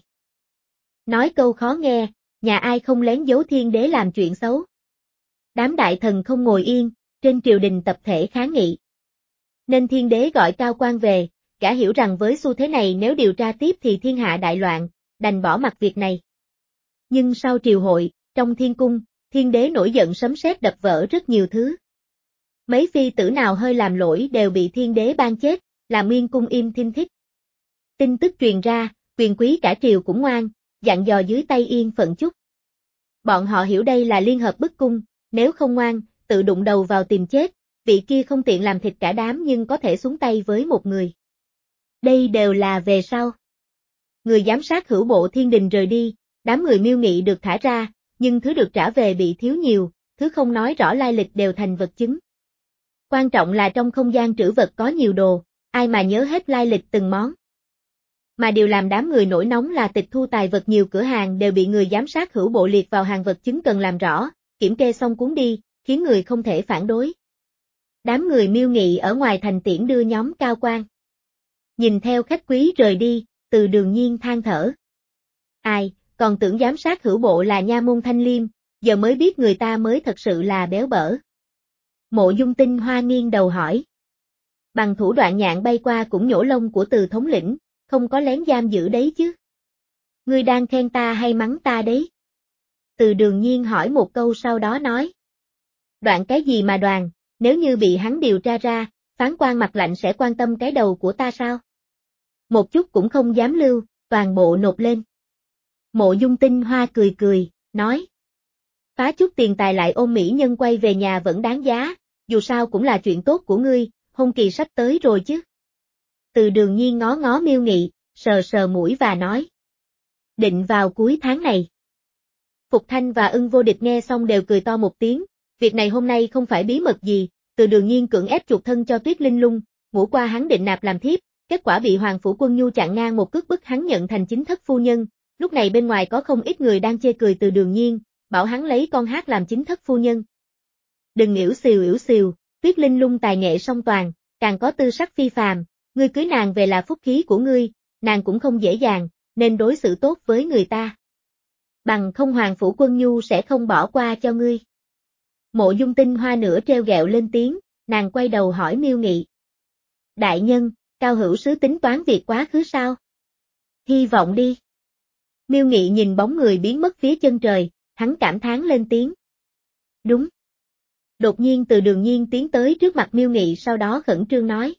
Nói câu khó nghe, nhà ai không lén giấu Thiên Đế làm chuyện xấu. Đám đại thần không ngồi yên, trên triều đình tập thể kháng nghị. Nên Thiên Đế gọi Cao Quang về, gã hiểu rằng với xu thế này nếu điều tra tiếp thì thiên hạ đại loạn, đành bỏ mặc việc này. Nhưng sau triều hội, trong thiên cung, Thiên Đế nổi giận sấm sét đập vỡ rất nhiều thứ. Mấy phi tử nào hơi làm lỗi đều bị Thiên Đế ban chết, làm Nguyên cung im thinh thích. Tin tức truyền ra, quyền quý cả triều cũng ngoan, dặn dò dưới tay yên phận chút. Bọn họ hiểu đây là liên hợp bức cung, nếu không ngoan, tự đụng đầu vào tìm chết, vị kia không tiện làm thịt cả đám nhưng có thể xuống tay với một người. Đây đều là về sau. Người giám sát hữu bộ thiên đình rời đi, đám người Miêu Nghị được thả ra, nhưng thứ được trả về bị thiếu nhiều, thứ không nói rõ lai lịch đều thành vật chứng. Quan trọng là trong không gian trữ vật có nhiều đồ, ai mà nhớ hết lai lịch từng món. Mà điều làm đám người nổi nóng là tịch thu tài vật nhiều cửa hàng đều bị người giám sát hữu bộ liệt vào hàng vật chứng cần làm rõ, kiểm kê xong cuốn đi, khiến người không thể phản đối. Đám người Miêu Nghị ở ngoài thành tiễn đưa nhóm cao quan. Nhìn theo khách quý rời đi, Từ Đường Nhiên than thở. Ai, còn tưởng giám sát hữu bộ là nha môn thanh liêm, giờ mới biết người ta mới thật sự là béo bở. Mộ Dung Tinh Hoa nghiêng đầu hỏi. Bằng thủ đoạn nhạn bay qua cũng nhổ lông của Từ thống lĩnh, không có lén giam giữ đấy chứ. Ngươi đang khen ta hay mắng ta đấy? Từ Đường Nhiên hỏi một câu sau đó nói. Đoạn cái gì mà đoàn, nếu như bị hắn điều tra ra, phán quan mặt lạnh sẽ quan tâm cái đầu của ta sao? Một chút cũng không dám lưu, toàn bộ nộp lên. Mộ Dung Tinh Hoa cười cười, nói. Phá chút tiền tài lại ôm mỹ nhân quay về nhà vẫn đáng giá, dù sao cũng là chuyện tốt của ngươi, hôn kỳ sắp tới rồi chứ. Từ Đường Nhiên ngó ngó Miêu Nghị, sờ sờ mũi và nói. Định vào cuối tháng này. Phục Thanh và Ưng Vô Địch nghe xong đều cười to một tiếng, việc này hôm nay không phải bí mật gì, Từ Đường Nhiên cưỡng ép chuộc thân cho Tuyết Linh Lung, ngủ qua hắn định nạp làm thiếp, kết quả bị Hoàng Phủ Quân Nhu chặn ngang một cước bức hắn nhận thành chính thất phu nhân, lúc này bên ngoài có không ít người đang chê cười Từ Đường Nhiên, bảo hắn lấy con hát làm chính thất phu nhân. Đừng yểu xìu yểu xìu, Tuyết Linh Lung tài nghệ song toàn, càng có tư sắc phi phàm, ngươi cưới nàng về là phúc khí của ngươi, nàng cũng không dễ dàng, nên đối xử tốt với người ta. Bằng không Hoàng Phủ Quân Nhu sẽ không bỏ qua cho ngươi. Mộ Dung Tinh Hoa nửa treo gẹo lên tiếng, nàng quay đầu hỏi Miêu Nghị. Đại nhân, Cao Hữu Sứ tính toán việc quá khứ sao? Hy vọng đi. Miêu Nghị nhìn bóng người biến mất phía chân trời, hắn cảm thán lên tiếng. Đúng. Đột nhiên Từ Đường Nhiên tiến tới trước mặt Miêu Nghị sau đó khẩn trương nói.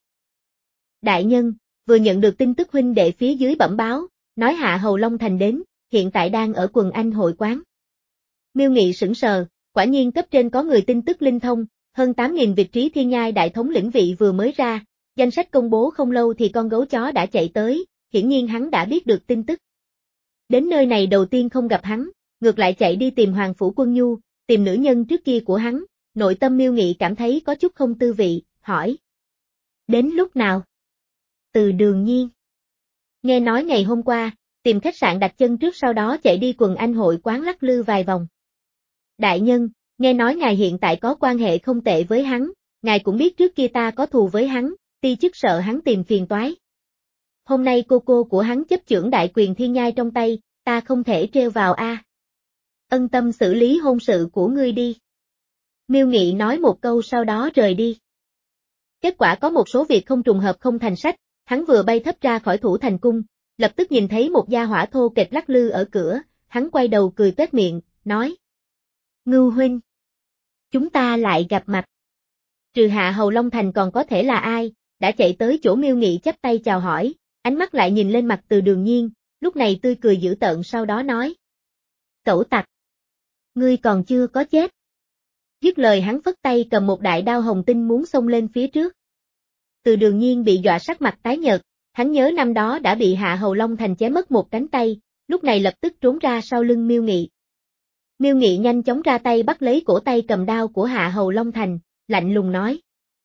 Đại nhân, vừa nhận được tin tức huynh đệ phía dưới bẩm báo, nói Hạ Hầu Long Thành đến, hiện tại đang ở quần Anh hội quán. Miêu Nghị sững sờ, quả nhiên cấp trên có người tin tức linh thông, hơn tám nghìn vị trí thiên nhai đại thống lĩnh vị vừa mới ra, danh sách công bố không lâu thì con gấu chó đã chạy tới, hiển nhiên hắn đã biết được tin tức. Đến nơi này đầu tiên không gặp hắn, ngược lại chạy đi tìm Hoàng Phủ Quân Nhu, tìm nữ nhân trước kia của hắn, nội tâm Miêu Nghị cảm thấy có chút không tư vị, hỏi. Đến lúc nào? Từ Đường Nhiên. Nghe nói ngày hôm qua, tìm khách sạn đặt chân trước sau đó chạy đi quần Anh hội quán lắc lư vài vòng. Đại nhân, nghe nói ngài hiện tại có quan hệ không tệ với hắn, ngài cũng biết trước kia ta có thù với hắn, ti chức sợ hắn tìm phiền toái. Hôm nay cô cô của hắn chấp chưởng đại quyền thiên nhai trong tay, ta không thể treo vào a. Ân tâm xử lý hôn sự của ngươi đi. Miêu Nghị nói một câu sau đó rời đi. Kết quả có một số việc không trùng hợp không thành sách, hắn vừa bay thấp ra khỏi Thủ Thành Cung, lập tức nhìn thấy một gia hỏa thô kệch lắc lư ở cửa, hắn quay đầu cười tuét miệng, nói. Ngưu huynh. Chúng ta lại gặp mặt. Trừ Hạ Hầu Long Thành còn có thể là ai, đã chạy tới chỗ Miêu Nghị chắp tay chào hỏi, ánh mắt lại nhìn lên mặt Từ Đường Nhiên, lúc này tươi cười dữ tợn sau đó nói. Cẩu tặc. Ngươi còn chưa có chết. Dứt lời hắn phất tay cầm một đại đao hồng tinh muốn xông lên phía trước. Từ Đường Nhiên bị dọa sắc mặt tái nhợt, hắn nhớ năm đó đã bị Hạ Hầu Long Thành chém mất một cánh tay, lúc này lập tức trốn ra sau lưng Miêu Nghị. Miêu Nghị nhanh chóng ra tay bắt lấy cổ tay cầm đao của Hạ Hầu Long Thành, lạnh lùng nói.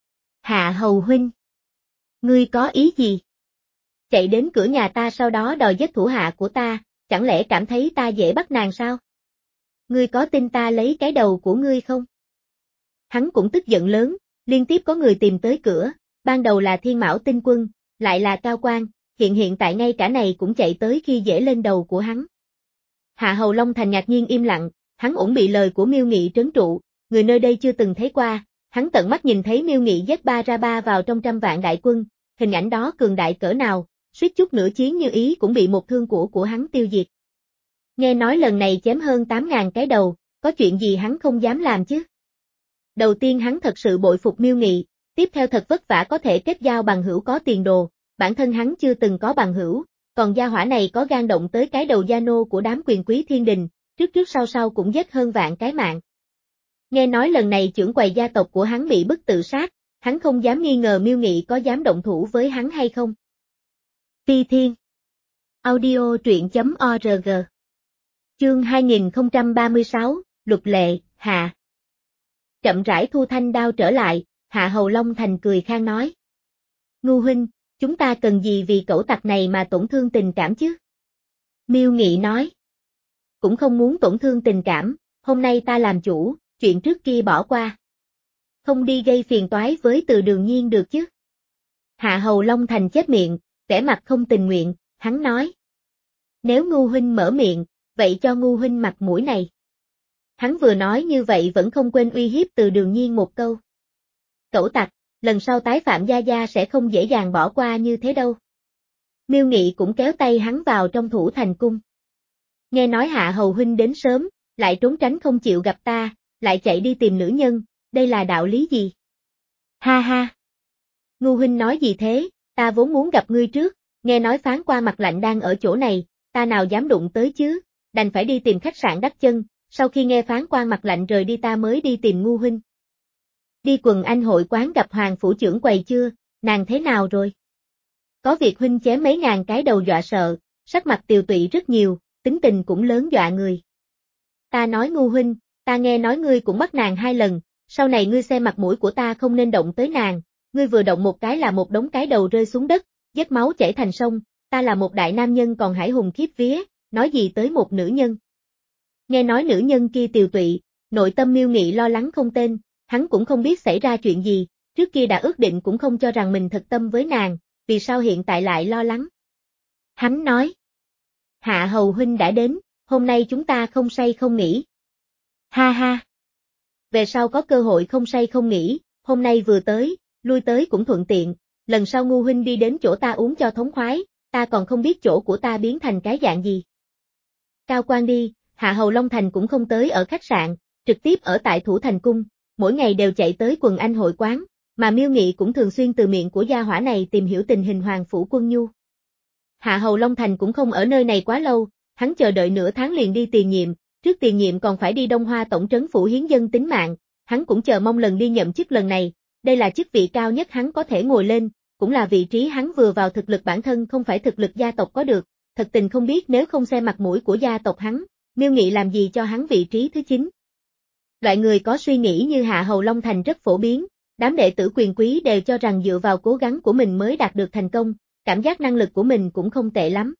Hạ Hầu huynh. Ngươi có ý gì? Chạy đến cửa nhà ta sau đó đòi giết thủ hạ của ta, chẳng lẽ cảm thấy ta dễ bắt nàng sao? Ngươi có tin ta lấy cái đầu của ngươi không? Hắn cũng tức giận lớn, liên tiếp có người tìm tới cửa, ban đầu là Thiên Mão Tinh Quân, lại là Cao Quan, hiện hiện tại ngay cả này cũng chạy tới khi dễ lên đầu của hắn. Hạ Hầu Long Thành ngạc nhiên im lặng, hắn ổn bị lời của Miêu Nghị trấn trụ, người nơi đây chưa từng thấy qua, hắn tận mắt nhìn thấy Miêu Nghị dắt ba ra ba vào trong trăm vạn đại quân, hình ảnh đó cường đại cỡ nào, suýt chút nữa chiến như ý cũng bị một thương của của hắn tiêu diệt. Nghe nói lần này chém hơn tám ngàn cái đầu, có chuyện gì hắn không dám làm chứ? Đầu tiên hắn thật sự bội phục Miêu Nghị, tiếp theo thật vất vả có thể kết giao bằng hữu có tiền đồ, bản thân hắn chưa từng có bằng hữu, còn gia hỏa này có gan động tới cái đầu gia nô của đám quyền quý thiên đình, trước trước sau sau cũng giết hơn vạn cái mạng. Nghe nói lần này trưởng quầy gia tộc của hắn bị bức tự sát, hắn không dám nghi ngờ Miêu Nghị có dám động thủ với hắn hay không. Phi Thiên Audio truyện chấm org Chương hai nghìn không trăm ba mươi sáu, Lục Lệ, Hạ chậm rãi thu thanh đao trở lại, Hạ Hầu Long Thành cười khang nói. Ngưu huynh, chúng ta cần gì vì cẩu tặc này mà tổn thương tình cảm chứ? Miêu Nghị nói. Cũng không muốn tổn thương tình cảm, hôm nay ta làm chủ, chuyện trước kia bỏ qua. Không đi gây phiền toái với Từ Đường Nhiên được chứ? Hạ Hầu Long Thành chép miệng, vẻ mặt không tình nguyện, hắn nói. Nếu Ngưu huynh mở miệng, vậy cho Ngưu huynh mặt mũi này. Hắn vừa nói như vậy vẫn không quên uy hiếp Từ Đường Nhiên một câu. Cẩu tặc, lần sau tái phạm gia gia sẽ không dễ dàng bỏ qua như thế đâu. Miêu Nghị cũng kéo tay hắn vào trong thủ thành cung. Nghe nói Hạ Hầu huynh đến sớm, lại trốn tránh không chịu gặp ta, lại chạy đi tìm nữ nhân, đây là đạo lý gì? Ha ha! Ngưu huynh nói gì thế, ta vốn muốn gặp ngươi trước, nghe nói Phán Quan Mặt Lạnh đang ở chỗ này, ta nào dám đụng tới chứ, đành phải đi tìm khách sạn đắp chân, sau khi nghe Phán Quan Mặt Lạnh rời đi ta mới đi tìm Ngưu huynh. Đi Quần Anh hội quán gặp Hoàng phủ trưởng quầy chưa, nàng thế nào rồi? Có việc huynh chém mấy ngàn cái đầu dọa sợ, sắc mặt tiều tụy rất nhiều, tính tình cũng lớn dọa người. Ta nói Ngưu huynh, ta nghe nói ngươi cũng bắt nàng hai lần, sau này ngươi xem mặt mũi của ta không nên động tới nàng, ngươi vừa động một cái là một đống cái đầu rơi xuống đất, vết máu chảy thành sông, ta là một đại nam nhân còn hải hùng khiếp vía, nói gì tới một nữ nhân. Nghe nói nữ nhân kia tiều tụy, nội tâm Miêu Nghị lo lắng không tên, hắn cũng không biết xảy ra chuyện gì, trước kia đã ước định cũng không cho rằng mình thật tâm với nàng, vì sao hiện tại lại lo lắng. Hắn nói, Hạ Hầu huynh đã đến, hôm nay chúng ta không say không nghỉ. Ha ha! Về sau có cơ hội không say không nghỉ, hôm nay vừa tới, lui tới cũng thuận tiện, lần sau Ngưu huynh đi đến chỗ ta uống cho thống khoái, ta còn không biết chỗ của ta biến thành cái dạng gì. Cao quan đi, Hạ Hầu Long Thành cũng không tới ở khách sạn, trực tiếp ở tại Thủ Thành Cung, mỗi ngày đều chạy tới Quần Anh hội quán, mà Miêu Nghị cũng thường xuyên từ miệng của gia hỏa này tìm hiểu tình hình Hoàng phủ Quân Nhu. Hạ Hầu Long Thành cũng không ở nơi này quá lâu, hắn chờ đợi nửa tháng liền đi tiền nhiệm, trước tiền nhiệm còn phải đi Đông Hoa tổng trấn phủ hiến dân tính mạng, hắn cũng chờ mong lần đi nhậm chức lần này, đây là chức vị cao nhất hắn có thể ngồi lên, cũng là vị trí hắn vừa vào thực lực bản thân không phải thực lực gia tộc có được, thật tình không biết nếu không xem mặt mũi của gia tộc hắn, Miêu Nghị làm gì cho hắn vị trí thứ chín. Loại người có suy nghĩ như Hạ Hầu Long Thành rất phổ biến, đám đệ tử quyền quý đều cho rằng dựa vào cố gắng của mình mới đạt được thành công, cảm giác năng lực của mình cũng không tệ lắm.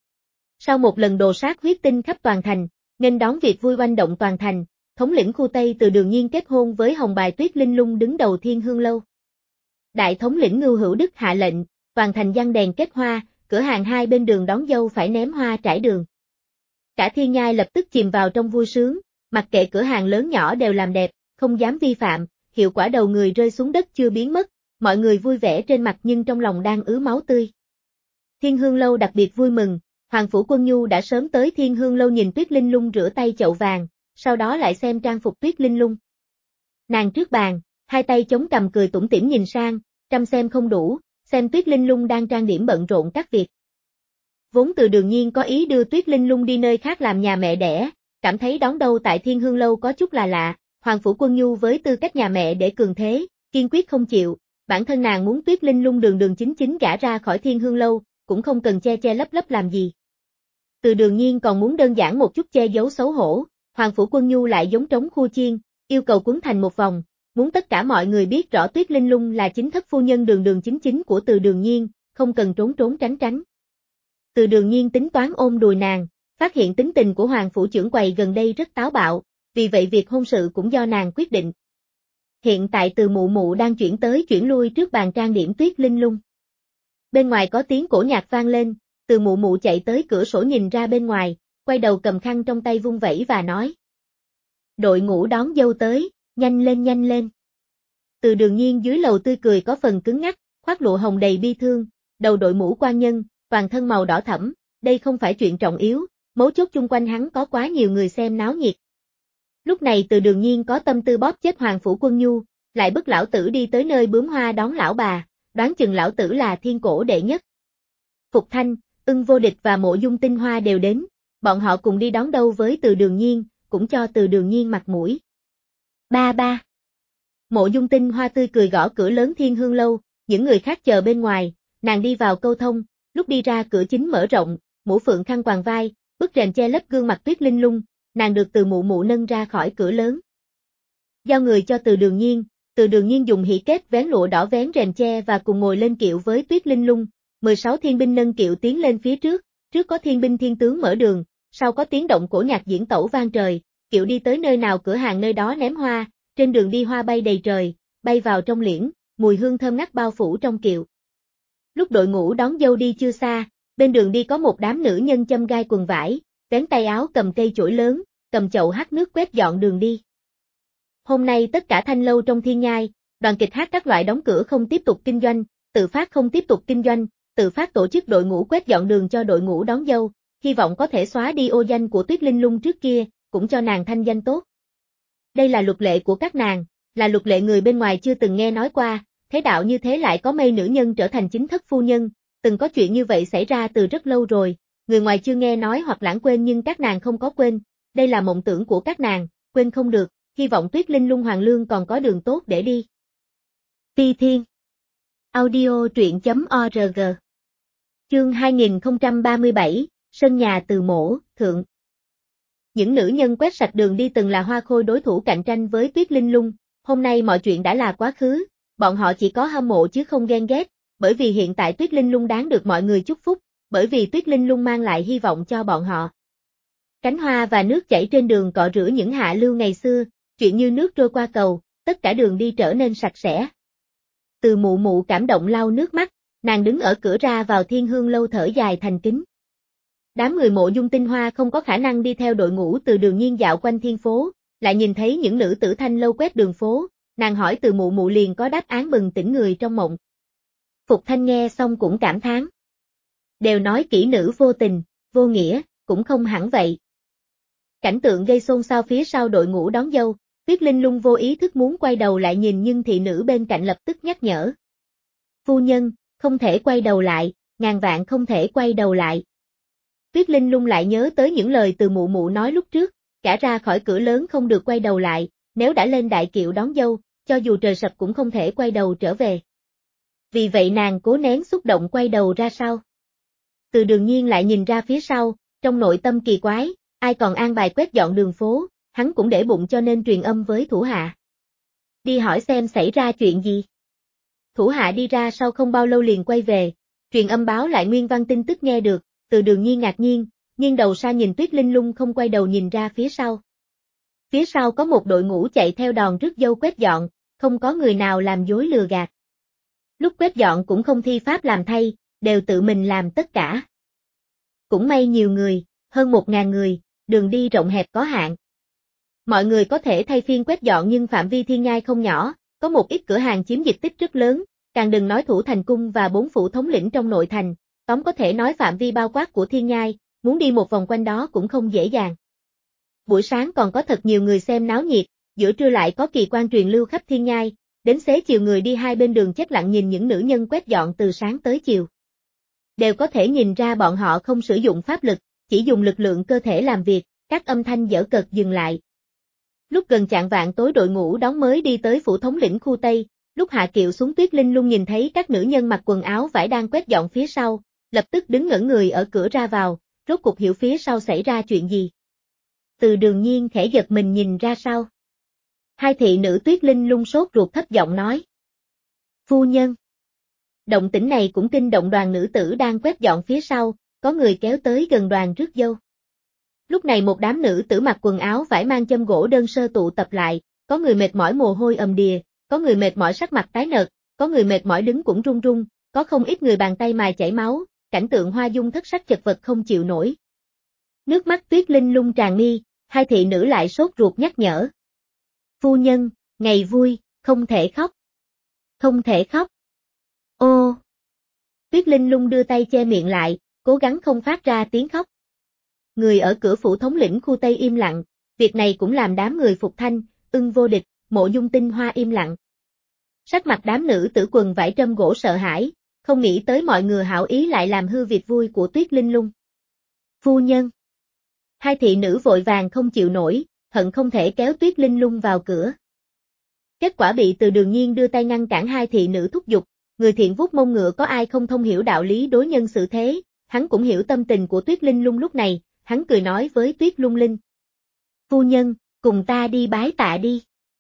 Sau một lần đồ sát huyết tinh khắp toàn thành, nghênh đón việc vui oanh động toàn thành, thống lĩnh khu Tây Từ Đường Nhiên kết hôn với Hồng Bài Tuyết Linh Lung đứng đầu Thiên Hương Lâu. Đại thống lĩnh Ngưu Hữu Đức hạ lệnh, toàn thành giăng đèn kết hoa, cửa hàng hai bên đường đón dâu phải ném hoa trải đường. Cả Thiên Nhai lập tức chìm vào trong vui sướng, mặc kệ cửa hàng lớn nhỏ đều làm đẹp, không dám vi phạm, hiệu quả đầu người rơi xuống đất chưa biến mất, mọi người vui vẻ trên mặt nhưng trong lòng đang ứ máu tươi. Thiên Hương Lâu đặc biệt vui mừng, Hoàng phủ Quân Nhu đã sớm tới Thiên Hương Lâu nhìn Tuyết Linh Lung rửa tay chậu vàng, sau đó lại xem trang phục Tuyết Linh Lung. Nàng trước bàn, hai tay chống cằm cười tủm tỉm nhìn sang, trăm xem không đủ, xem Tuyết Linh Lung đang trang điểm bận rộn các việc. Vốn Từ Đường Nhiên có ý đưa Tuyết Linh Lung đi nơi khác làm nhà mẹ đẻ, cảm thấy đón dâu tại Thiên Hương Lâu có chút là lạ, Hoàng phủ Quân Nhu với tư cách nhà mẹ để cường thế, kiên quyết không chịu, bản thân nàng muốn Tuyết Linh Lung đường đường chính chính gả ra khỏi Thiên Hương Lâu, cũng không cần che che lấp lấp làm gì. Từ Đường Nhiên còn muốn đơn giản một chút che giấu xấu hổ, Hoàng phủ Quân Nhu lại giống trống khu chiên, yêu cầu quấn thành một vòng, muốn tất cả mọi người biết rõ Tuyết Linh Lung là chính thất phu nhân đường đường chính chính của Từ Đường Nhiên, không cần trốn trốn tránh tránh. Từ Đường Nhiên tính toán ôm đùi nàng, phát hiện tính tình của Hoàng phủ trưởng quầy gần đây rất táo bạo, vì vậy việc hôn sự cũng do nàng quyết định. Hiện tại Từ mụ mụ đang chuyển tới chuyển lui trước bàn trang điểm Tuyết Linh Lung. Bên ngoài có tiếng cổ nhạc vang lên, Từ mụ mụ chạy tới cửa sổ nhìn ra bên ngoài, quay đầu cầm khăn trong tay vung vẩy và nói. Đội ngũ đón dâu tới, nhanh lên nhanh lên. Từ Đường Nhiên dưới lầu tươi cười có phần cứng ngắc, khoác lụa hồng đầy bi thương, đầu đội mũ quan nhân, toàn thân màu đỏ thẫm, đây không phải chuyện trọng yếu, mấu chốt chung quanh hắn có quá nhiều người xem náo nhiệt. Lúc này Từ Đường Nhiên có tâm tư bóp chết Hoàng phủ Quân Nhu, lại bức lão tử đi tới nơi bướm hoa đón lão bà, đoán chừng lão tử là thiên cổ đệ nhất. Phục Thanh, Ưng Vô Địch và Mộ Dung Tinh Hoa đều đến, bọn họ cùng đi đón dâu với Từ Đường Nhiên, cũng cho Từ Đường Nhiên mặt mũi. Ba ba. Mộ Dung Tinh Hoa tươi cười gõ cửa lớn Thiên Hương Lâu, những người khác chờ bên ngoài, nàng đi vào câu thông, lúc đi ra cửa chính mở rộng, mũ phượng khăn quàng vai, bức rèm che lấp gương mặt Tuyết Linh Lung, nàng được Từ mụ mụ nâng ra khỏi cửa lớn. giao người cho Từ Đường Nhiên. Từ Đường Nhiên dùng hỷ kết vén lụa đỏ vén rèm che và cùng ngồi lên kiệu với Tuyết Linh Lung. mười sáu thiên binh nâng kiệu tiến lên phía trước, trước có thiên binh thiên tướng mở đường, sau có tiếng động cổ nhạc diễn tẩu vang trời, kiệu đi tới nơi nào cửa hàng nơi đó ném hoa, trên đường đi hoa bay đầy trời, bay vào trong liễn, mùi hương thơm ngát bao phủ trong kiệu. Lúc đội ngũ đón dâu đi chưa xa, bên đường đi có một đám nữ nhân châm gai quần vải, vén tay áo cầm cây chổi lớn, cầm chậu hát nước quét dọn đường đi. Hôm nay tất cả thanh lâu trong Thiên Nhai, đoàn kịch hát các loại đóng cửa không tiếp tục kinh doanh, tự phát không tiếp tục kinh doanh, tự phát tổ chức đội ngũ quét dọn đường cho đội ngũ đón dâu, hy vọng có thể xóa đi ô danh của Tuyết Linh Lung trước kia, cũng cho nàng thanh danh tốt. Đây là luật lệ của các nàng, là luật lệ người bên ngoài chưa từng nghe nói qua, thế đạo như thế lại có mây nữ nhân trở thành chính thất phu nhân, từng có chuyện như vậy xảy ra từ rất lâu rồi, người ngoài chưa nghe nói hoặc lãng quên nhưng các nàng không có quên, đây là mộng tưởng của các nàng, quên không được, hy vọng Tuyết Linh Lung Hoàng Lương còn có đường tốt để đi. Ti Thiên Audio truyện.org Chương hai nghìn không trăm ba mươi bảy, Sân nhà Từ Mổ, Thượng. Những nữ nhân quét sạch đường đi từng là hoa khôi đối thủ cạnh tranh với Tuyết Linh Lung, hôm nay mọi chuyện đã là quá khứ, bọn họ chỉ có hâm mộ chứ không ghen ghét, bởi vì hiện tại Tuyết Linh Lung đáng được mọi người chúc phúc, bởi vì Tuyết Linh Lung mang lại hy vọng cho bọn họ. Cánh hoa và nước chảy trên đường cọ rửa những hạ lưu ngày xưa, chuyện như nước trôi qua cầu, tất cả đường đi trở nên sạch sẽ. Từ Mụ Mụ cảm động lau nước mắt, nàng đứng ở cửa ra vào Thiên Hương lâu thở dài thành kính. Đám người Mộ Dung Tinh Hoa không có khả năng đi theo đội ngũ Từ Đường Nhiên dạo quanh thiên phố, lại nhìn thấy những nữ tử thanh lâu quét đường phố, nàng hỏi Từ Mụ Mụ liền có đáp án bừng tỉnh người trong mộng. Phục Thanh nghe xong cũng cảm thán. Đều nói kỹ nữ vô tình, vô nghĩa, cũng không hẳn vậy. Cảnh tượng gây xôn xao phía sau đội ngũ đón dâu, Tuyết Linh Lung vô ý thức muốn quay đầu lại nhìn nhưng thị nữ bên cạnh lập tức nhắc nhở. Phu nhân, không thể quay đầu lại, ngàn vạn không thể quay đầu lại. Tuyết Linh Lung lại nhớ tới những lời Từ Mụ Mụ nói lúc trước, cả ra khỏi cửa lớn không được quay đầu lại, nếu đã lên đại kiệu đón dâu, cho dù trời sập cũng không thể quay đầu trở về. Vì vậy nàng cố nén xúc động quay đầu ra sau. Từ Đường Nhiên lại nhìn ra phía sau, trong nội tâm kỳ quái, ai còn an bài quét dọn đường phố, hắn cũng để bụng cho nên truyền âm với thủ hạ. Đi hỏi xem xảy ra chuyện gì. Thủ hạ đi ra sau không bao lâu liền quay về, truyền âm báo lại nguyên văn tin tức nghe được, Từ Đường Nhiên ngạc nhiên, nhưng đầu xa nhìn Tuyết Linh Lung không quay đầu nhìn ra phía sau. Phía sau có một đội ngũ chạy theo đòn rước dâu quét dọn, không có người nào làm dối lừa gạt. Lúc quét dọn cũng không thi pháp làm thay, đều tự mình làm tất cả. Cũng may nhiều người, hơn một ngàn người, đường đi rộng hẹp có hạn. Mọi người có thể thay phiên quét dọn nhưng phạm vi Thiên Nhai không nhỏ, có một ít cửa hàng chiếm diện tích rất lớn, càng đừng nói Thủ Thành Cung và bốn phủ thống lĩnh trong nội thành, tóm có thể nói phạm vi bao quát của Thiên Nhai, muốn đi một vòng quanh đó cũng không dễ dàng. Buổi sáng còn có thật nhiều người xem náo nhiệt, giữa trưa lại có kỳ quan truyền lưu khắp Thiên Nhai, đến xế chiều người đi hai bên đường chết lặng nhìn những nữ nhân quét dọn từ sáng tới chiều. Đều có thể nhìn ra bọn họ không sử dụng pháp lực, chỉ dùng lực lượng cơ thể làm việc, các âm thanh dở cợt dừng lại. Lúc gần chạng vạng tối đội ngũ đón mới đi tới phủ thống lĩnh khu Tây, lúc hạ kiệu xuống Tuyết Linh Lung nhìn thấy các nữ nhân mặc quần áo vải đang quét dọn phía sau, lập tức đứng ngẩn người ở cửa ra vào, rốt cuộc hiểu phía sau xảy ra chuyện gì. Từ Đường Nhiên khẽ giật mình nhìn ra sau. Hai thị nữ Tuyết Linh Lung sốt ruột thấp giọng nói. Phu nhân. Động tĩnh này cũng kinh động đoàn nữ tử đang quét dọn phía sau, có người kéo tới gần đoàn rước dâu. Lúc này một đám nữ tử mặc quần áo vải mang châm gỗ đơn sơ tụ tập lại, có người mệt mỏi mồ hôi ầm đìa, có người mệt mỏi sắc mặt tái nhợt, có người mệt mỏi đứng cũng run run, có không ít người bàn tay mài chảy máu, cảnh tượng hoa dung thất sắc chật vật không chịu nổi. Nước mắt Tuyết Linh Lung tràn mi, hai thị nữ lại sốt ruột nhắc nhở. Phu nhân, ngày vui, không thể khóc. Không thể khóc. Ô! Tuyết Linh Lung đưa tay che miệng lại, cố gắng không phát ra tiếng khóc. Người ở cửa phủ thống lĩnh khu Tây im lặng, việc này cũng làm đám người Phục Thanh, Ưng Vô Địch, Mộ Dung Tinh Hoa im lặng. Sắc mặt đám nữ tử quần vải trâm gỗ sợ hãi, không nghĩ tới mọi người hảo ý lại làm hư việc vui của Tuyết Linh Lung. Phu nhân. Hai thị nữ vội vàng không chịu nổi, hận không thể kéo Tuyết Linh Lung vào cửa. Kết quả bị Từ Đường Nhiên đưa tay ngăn cản hai thị nữ thúc giục, người thiện vuốt mông ngựa có ai không thông hiểu đạo lý đối nhân xử thế, hắn cũng hiểu tâm tình của Tuyết Linh Lung lúc này, hắn cười nói với Tuyết Lung Linh. Phu nhân, cùng ta đi bái tạ đi.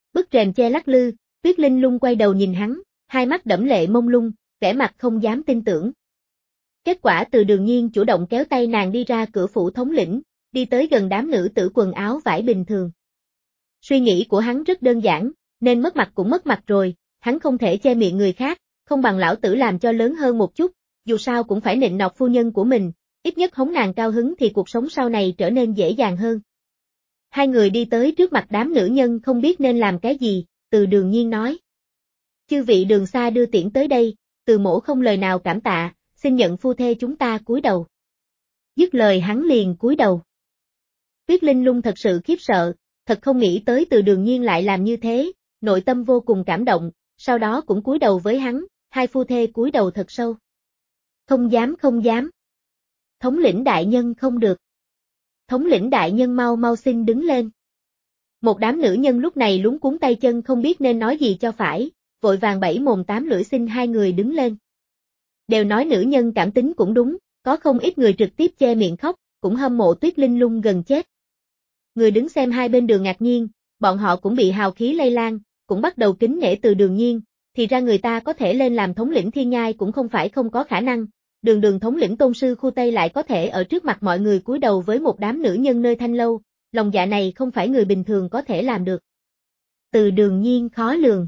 Bức rèm che lắc lư, Tuyết Linh Lung quay đầu nhìn hắn, hai mắt đẫm lệ mông lung, vẻ mặt không dám tin tưởng. Kết quả Từ Đường Nhiên chủ động kéo tay nàng đi ra cửa phủ thống lĩnh, đi tới gần đám nữ tử quần áo vải bình thường. Suy nghĩ của hắn rất đơn giản, nên mất mặt cũng mất mặt rồi, hắn không thể che miệng người khác, không bằng lão tử làm cho lớn hơn một chút, dù sao cũng phải nịnh nọt phu nhân của mình, ít nhất hống nàng cao hứng thì cuộc sống sau này trở nên dễ dàng hơn. Hai người đi tới trước mặt đám nữ nhân không biết nên làm cái gì, Từ Đường Nhiên nói. Chư vị đường xa đưa tiễn tới đây, Từ mỗ không lời nào cảm tạ, xin nhận phu thê chúng ta cúi đầu. Dứt lời hắn liền cúi đầu. Tuyết Linh Lung thật sự khiếp sợ, thật không nghĩ tới Từ Đường Nhiên lại làm như thế, nội tâm vô cùng cảm động, sau đó cũng cúi đầu với hắn, hai phu thê cúi đầu thật sâu. Không dám không dám. Thống lĩnh đại nhân không được. Thống lĩnh đại nhân mau mau xin đứng lên. Một đám nữ nhân lúc này lúng cuống tay chân không biết nên nói gì cho phải, vội vàng bảy mồm tám lưỡi xin hai người đứng lên. Đều nói nữ nhân cảm tính cũng đúng, có không ít người trực tiếp che miệng khóc, cũng hâm mộ Tuyết Linh Lung gần chết. Người đứng xem hai bên đường ngạc nhiên, bọn họ cũng bị hào khí lây lan, cũng bắt đầu kính nể Từ Đường Nhiên, thì ra người ta có thể lên làm thống lĩnh thiên nhai cũng không phải không có khả năng, đường đường thống lĩnh tôn sư khu Tây lại có thể ở trước mặt mọi người cúi đầu với một đám nữ nhân nơi thanh lâu, lòng dạ này không phải người bình thường có thể làm được. Từ Đường Nhiên khó lường.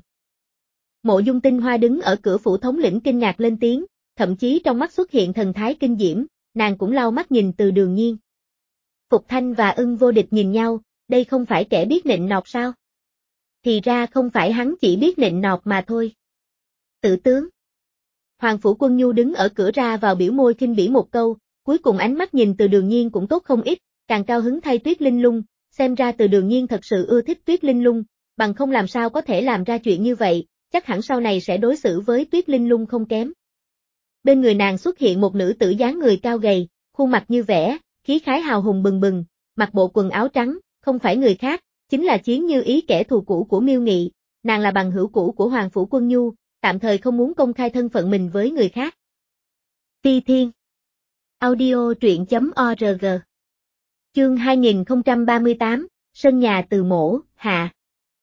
Mộ Dung Tinh Hoa đứng ở cửa phủ thống lĩnh kinh ngạc lên tiếng, thậm chí trong mắt xuất hiện thần thái kinh diễm, nàng cũng lau mắt nhìn Từ Đường Nhiên. Phục Thanh và Ưng Vô Địch nhìn nhau, đây không phải kẻ biết nịnh nọt sao? Thì ra không phải hắn chỉ biết nịnh nọt mà thôi. Tử tướng. Hoàng Phủ Quân Nhu đứng ở cửa ra vào biểu môi khinh bỉ một câu, cuối cùng ánh mắt nhìn Từ Đường Nhiên cũng tốt không ít, càng cao hứng thay Tuyết Linh Lung, xem ra Từ Đường Nhiên thật sự ưa thích Tuyết Linh Lung, bằng không làm sao có thể làm ra chuyện như vậy, chắc hẳn sau này sẽ đối xử với Tuyết Linh Lung không kém. Bên người nàng xuất hiện một nữ tử dáng người cao gầy, khuôn mặt như vẽ, khí khái hào hùng bừng bừng, mặc bộ quần áo trắng, không phải người khác, chính là Chiến Như Ý kẻ thù cũ của Miêu Nghị, nàng là bằng hữu cũ của Hoàng Phủ Quân Nhu, tạm thời không muốn công khai thân phận mình với người khác. Phi Thiên Audio truyện.org Chương hai nghìn không trăm ba mươi tám, Sân nhà Từ Mỗ, hạ.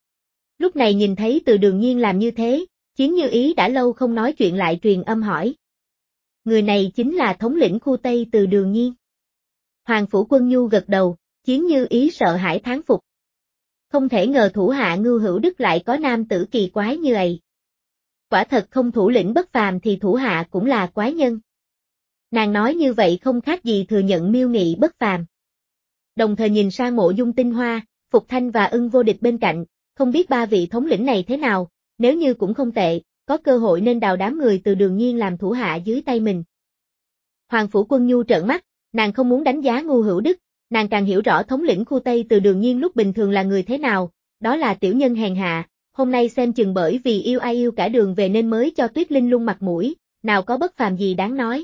Lúc này nhìn thấy Từ Đường Nhiên làm như thế, Chiến Như Ý đã lâu không nói chuyện lại truyền âm hỏi. Người này chính là thống lĩnh khu Tây Từ Đường Nhiên. Hoàng Phủ Quân Nhu gật đầu, Chiến Như Ý sợ hãi thán phục. Không thể ngờ thủ hạ Ngưu Hữu Đức lại có nam tử kỳ quái như vậy. Quả thật không thủ lĩnh bất phàm thì thủ hạ cũng là quái nhân. Nàng nói như vậy không khác gì thừa nhận Miêu Nghị bất phàm. Đồng thời nhìn sang Mộ Dung Tinh Hoa, Phục Thanh và Ưng Vô Địch bên cạnh, không biết ba vị thống lĩnh này thế nào, nếu như cũng không tệ, có cơ hội nên đào đám người Từ Đường Nhiên làm thủ hạ dưới tay mình. Hoàng Phủ Quân Nhu trợn mắt, nàng không muốn đánh giá Ngưu Hữu Đức, nàng càng hiểu rõ thống lĩnh khu Tây Từ Đường Nhiên lúc bình thường là người thế nào, đó là tiểu nhân hèn hạ, hôm nay xem chừng bởi vì yêu ai yêu cả đường về nên mới cho Tuyết Linh Lung mặt mũi, nào có bất phàm gì đáng nói.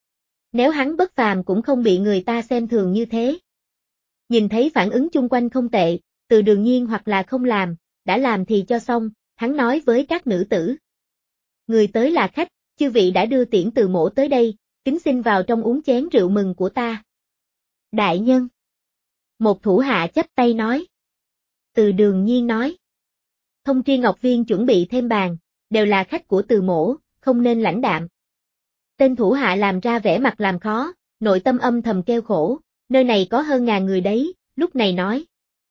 Nếu hắn bất phàm cũng không bị người ta xem thường như thế. Nhìn thấy phản ứng chung quanh không tệ, Từ Đường Nhiên hoặc là không làm, đã làm thì cho xong, hắn nói với các nữ tử. Người tới là khách, chư vị đã đưa tiễn Từ Mỗ tới đây, kính xin vào trong uống chén rượu mừng của ta. Đại nhân. Một thủ hạ chắp tay nói. Từ Đường Nhiên nói. Thông tri Ngọc Viên chuẩn bị thêm bàn, đều là khách của Từ Mỗ, không nên lãnh đạm. Tên thủ hạ làm ra vẻ mặt làm khó, nội tâm âm thầm kêu khổ, nơi này có hơn ngàn người đấy, lúc này nói.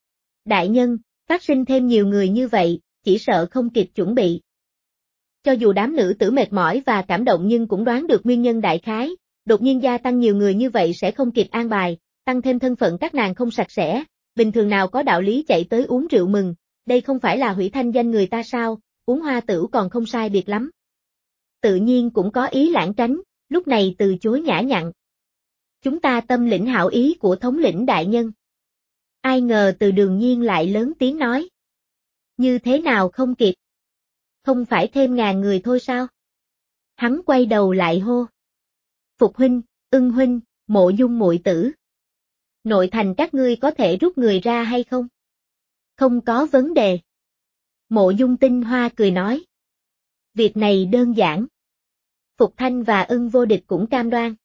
Đại nhân, phát sinh thêm nhiều người như vậy, chỉ sợ không kịp chuẩn bị. Cho dù đám nữ tử mệt mỏi và cảm động nhưng cũng đoán được nguyên nhân đại khái, đột nhiên gia tăng nhiều người như vậy sẽ không kịp an bài, tăng thêm thân phận các nàng không sạch sẽ, bình thường nào có đạo lý chạy tới uống rượu mừng, đây không phải là hủy thanh danh người ta sao, uống hoa tửu còn không sai biệt lắm. Tự nhiên cũng có ý lãng tránh, lúc này từ chối nhã nhặn. Chúng ta tâm lĩnh hảo ý của thống lĩnh đại nhân. Ai ngờ Từ Đường Nhiên lại lớn tiếng nói. Như thế nào không kịp? Không phải thêm ngàn người thôi sao? Hắn quay đầu lại hô. Phục huynh, Ưng huynh, Mộ Dung muội tử. Nội thành các ngươi có thể rút người ra hay không? Không có vấn đề. Mộ Dung Tinh Hoa cười nói. Việc này đơn giản. Phục Thanh và Ưng Vô Địch cũng cam đoan.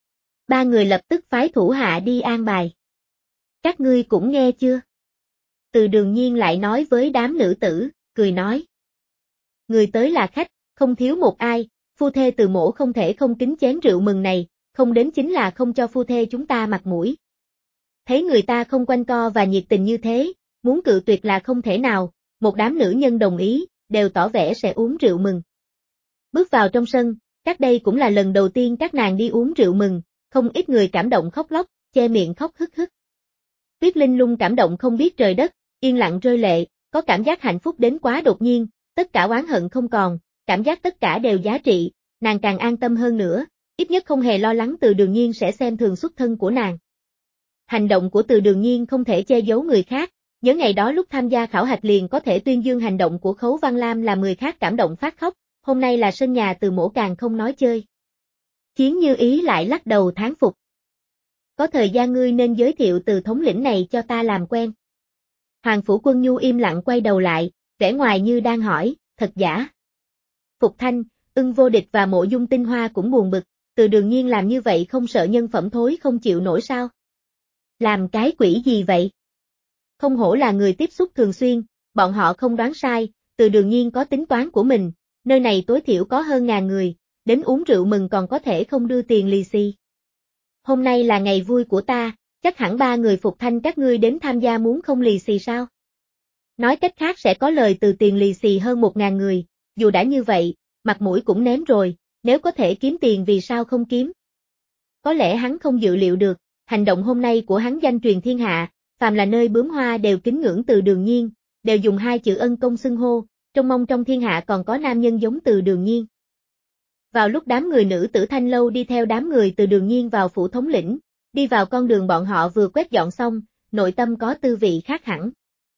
Ba người lập tức phái thủ hạ đi an bài. Các ngươi cũng nghe chưa? Từ Đường Nhiên lại nói với đám nữ tử, cười nói. Người tới là khách, không thiếu một ai, phu thê Từ mỗ không thể không kính chén rượu mừng này, không đến chính là không cho phu thê chúng ta mặt mũi. Thấy người ta không quanh co và nhiệt tình như thế, muốn cự tuyệt là không thể nào, một đám nữ nhân đồng ý, đều tỏ vẻ sẽ uống rượu mừng. Bước vào trong sân, các đây cũng là lần đầu tiên các nàng đi uống rượu mừng, không ít người cảm động khóc lóc, che miệng khóc hức hức. Tuyết Linh Lung cảm động không biết trời đất, yên lặng rơi lệ, có cảm giác hạnh phúc đến quá đột nhiên, tất cả oán hận không còn, cảm giác tất cả đều giá trị, nàng càng an tâm hơn nữa, ít nhất không hề lo lắng Từ Đường Nhiên sẽ xem thường xuất thân của nàng. Hành động của Từ Đường Nhiên không thể che giấu người khác, nhớ ngày đó lúc tham gia khảo hạch liền có thể tuyên dương hành động của Khấu Văn Lam làm người khác cảm động phát khóc, hôm nay là sân nhà Từ mỗ càng không nói chơi. Chiến Như Ý lại lắc đầu thán phục. Có thời gian ngươi nên giới thiệu Từ thống lĩnh này cho ta làm quen. Hoàng Phủ Quân Nhu im lặng quay đầu lại, vẻ ngoài như đang hỏi, thật giả. Phục Thanh, Ưng Vô Địch và Mộ Dung Tinh Hoa cũng buồn bực, Từ Đường Nhiên làm như vậy không sợ nhân phẩm thối không chịu nổi sao? Làm cái quỷ gì vậy? Không hổ là người tiếp xúc thường xuyên, bọn họ không đoán sai, Từ Đường Nhiên có tính toán của mình, nơi này tối thiểu có hơn ngàn người, đến uống rượu mừng còn có thể không đưa tiền lì xì. Hôm nay là ngày vui của ta, chắc hẳn ba người Phục Thanh các ngươi đến tham gia muốn không lì xì sao? Nói cách khác sẽ có lời từ tiền lì xì hơn một ngàn người, dù đã như vậy, mặt mũi cũng ném rồi, nếu có thể kiếm tiền vì sao không kiếm? Có lẽ hắn không dự liệu được, hành động hôm nay của hắn danh truyền thiên hạ, phàm là nơi bướm hoa đều kính ngưỡng Từ Đường Nhiên, đều dùng hai chữ ân công xưng hô, trông mong trong thiên hạ còn có nam nhân giống Từ Đường Nhiên. Vào lúc đám người nữ tử Thanh Lâu đi theo đám người Từ Đường Nhiên vào phủ thống lĩnh, đi vào con đường bọn họ vừa quét dọn xong, nội tâm có tư vị khác hẳn.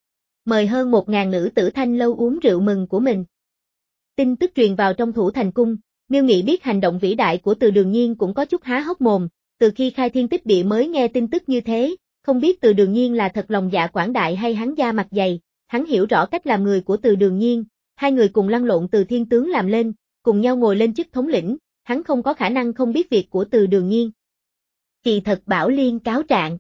Mời hơn một ngàn nữ tử Thanh Lâu uống rượu mừng của mình. Tin tức truyền vào trong Thủ Thành Cung, Miêu Nghị biết hành động vĩ đại của Từ Đường Nhiên cũng có chút há hốc mồm, từ khi khai thiên tích địa mới nghe tin tức như thế, không biết Từ Đường Nhiên là thật lòng dạ quảng đại hay hắn da mặt dày, hắn hiểu rõ cách làm người của Từ Đường Nhiên, hai người cùng lăn lộn từ thiên tướng làm lên, cùng nhau ngồi lên chức thống lĩnh, hắn không có khả năng không biết việc của Từ Đường Nhiên. Kỳ thật Bảo Liên cáo trạng.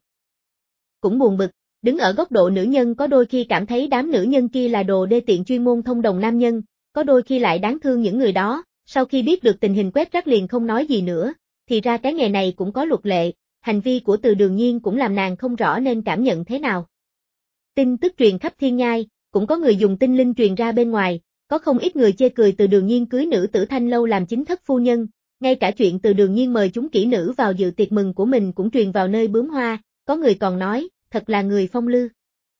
Cũng buồn bực, đứng ở góc độ nữ nhân có đôi khi cảm thấy đám nữ nhân kia là đồ đê tiện chuyên môn thông đồng nam nhân, có đôi khi lại đáng thương những người đó, sau khi biết được tình hình quét rác liền không nói gì nữa, thì ra cái nghề này cũng có luật lệ, hành vi của Từ Đường Nhiên cũng làm nàng không rõ nên cảm nhận thế nào. Tin tức truyền khắp thiên nhai, cũng có người dùng tinh linh truyền ra bên ngoài, có không ít người chê cười Từ Đường Nhiên cưới nữ tử Thanh Lâu làm chính thất phu nhân, ngay cả chuyện Từ Đường Nhiên mời chúng kỹ nữ vào dự tiệc mừng của mình cũng truyền vào nơi bướm hoa, có người còn nói, thật là người phong lưu.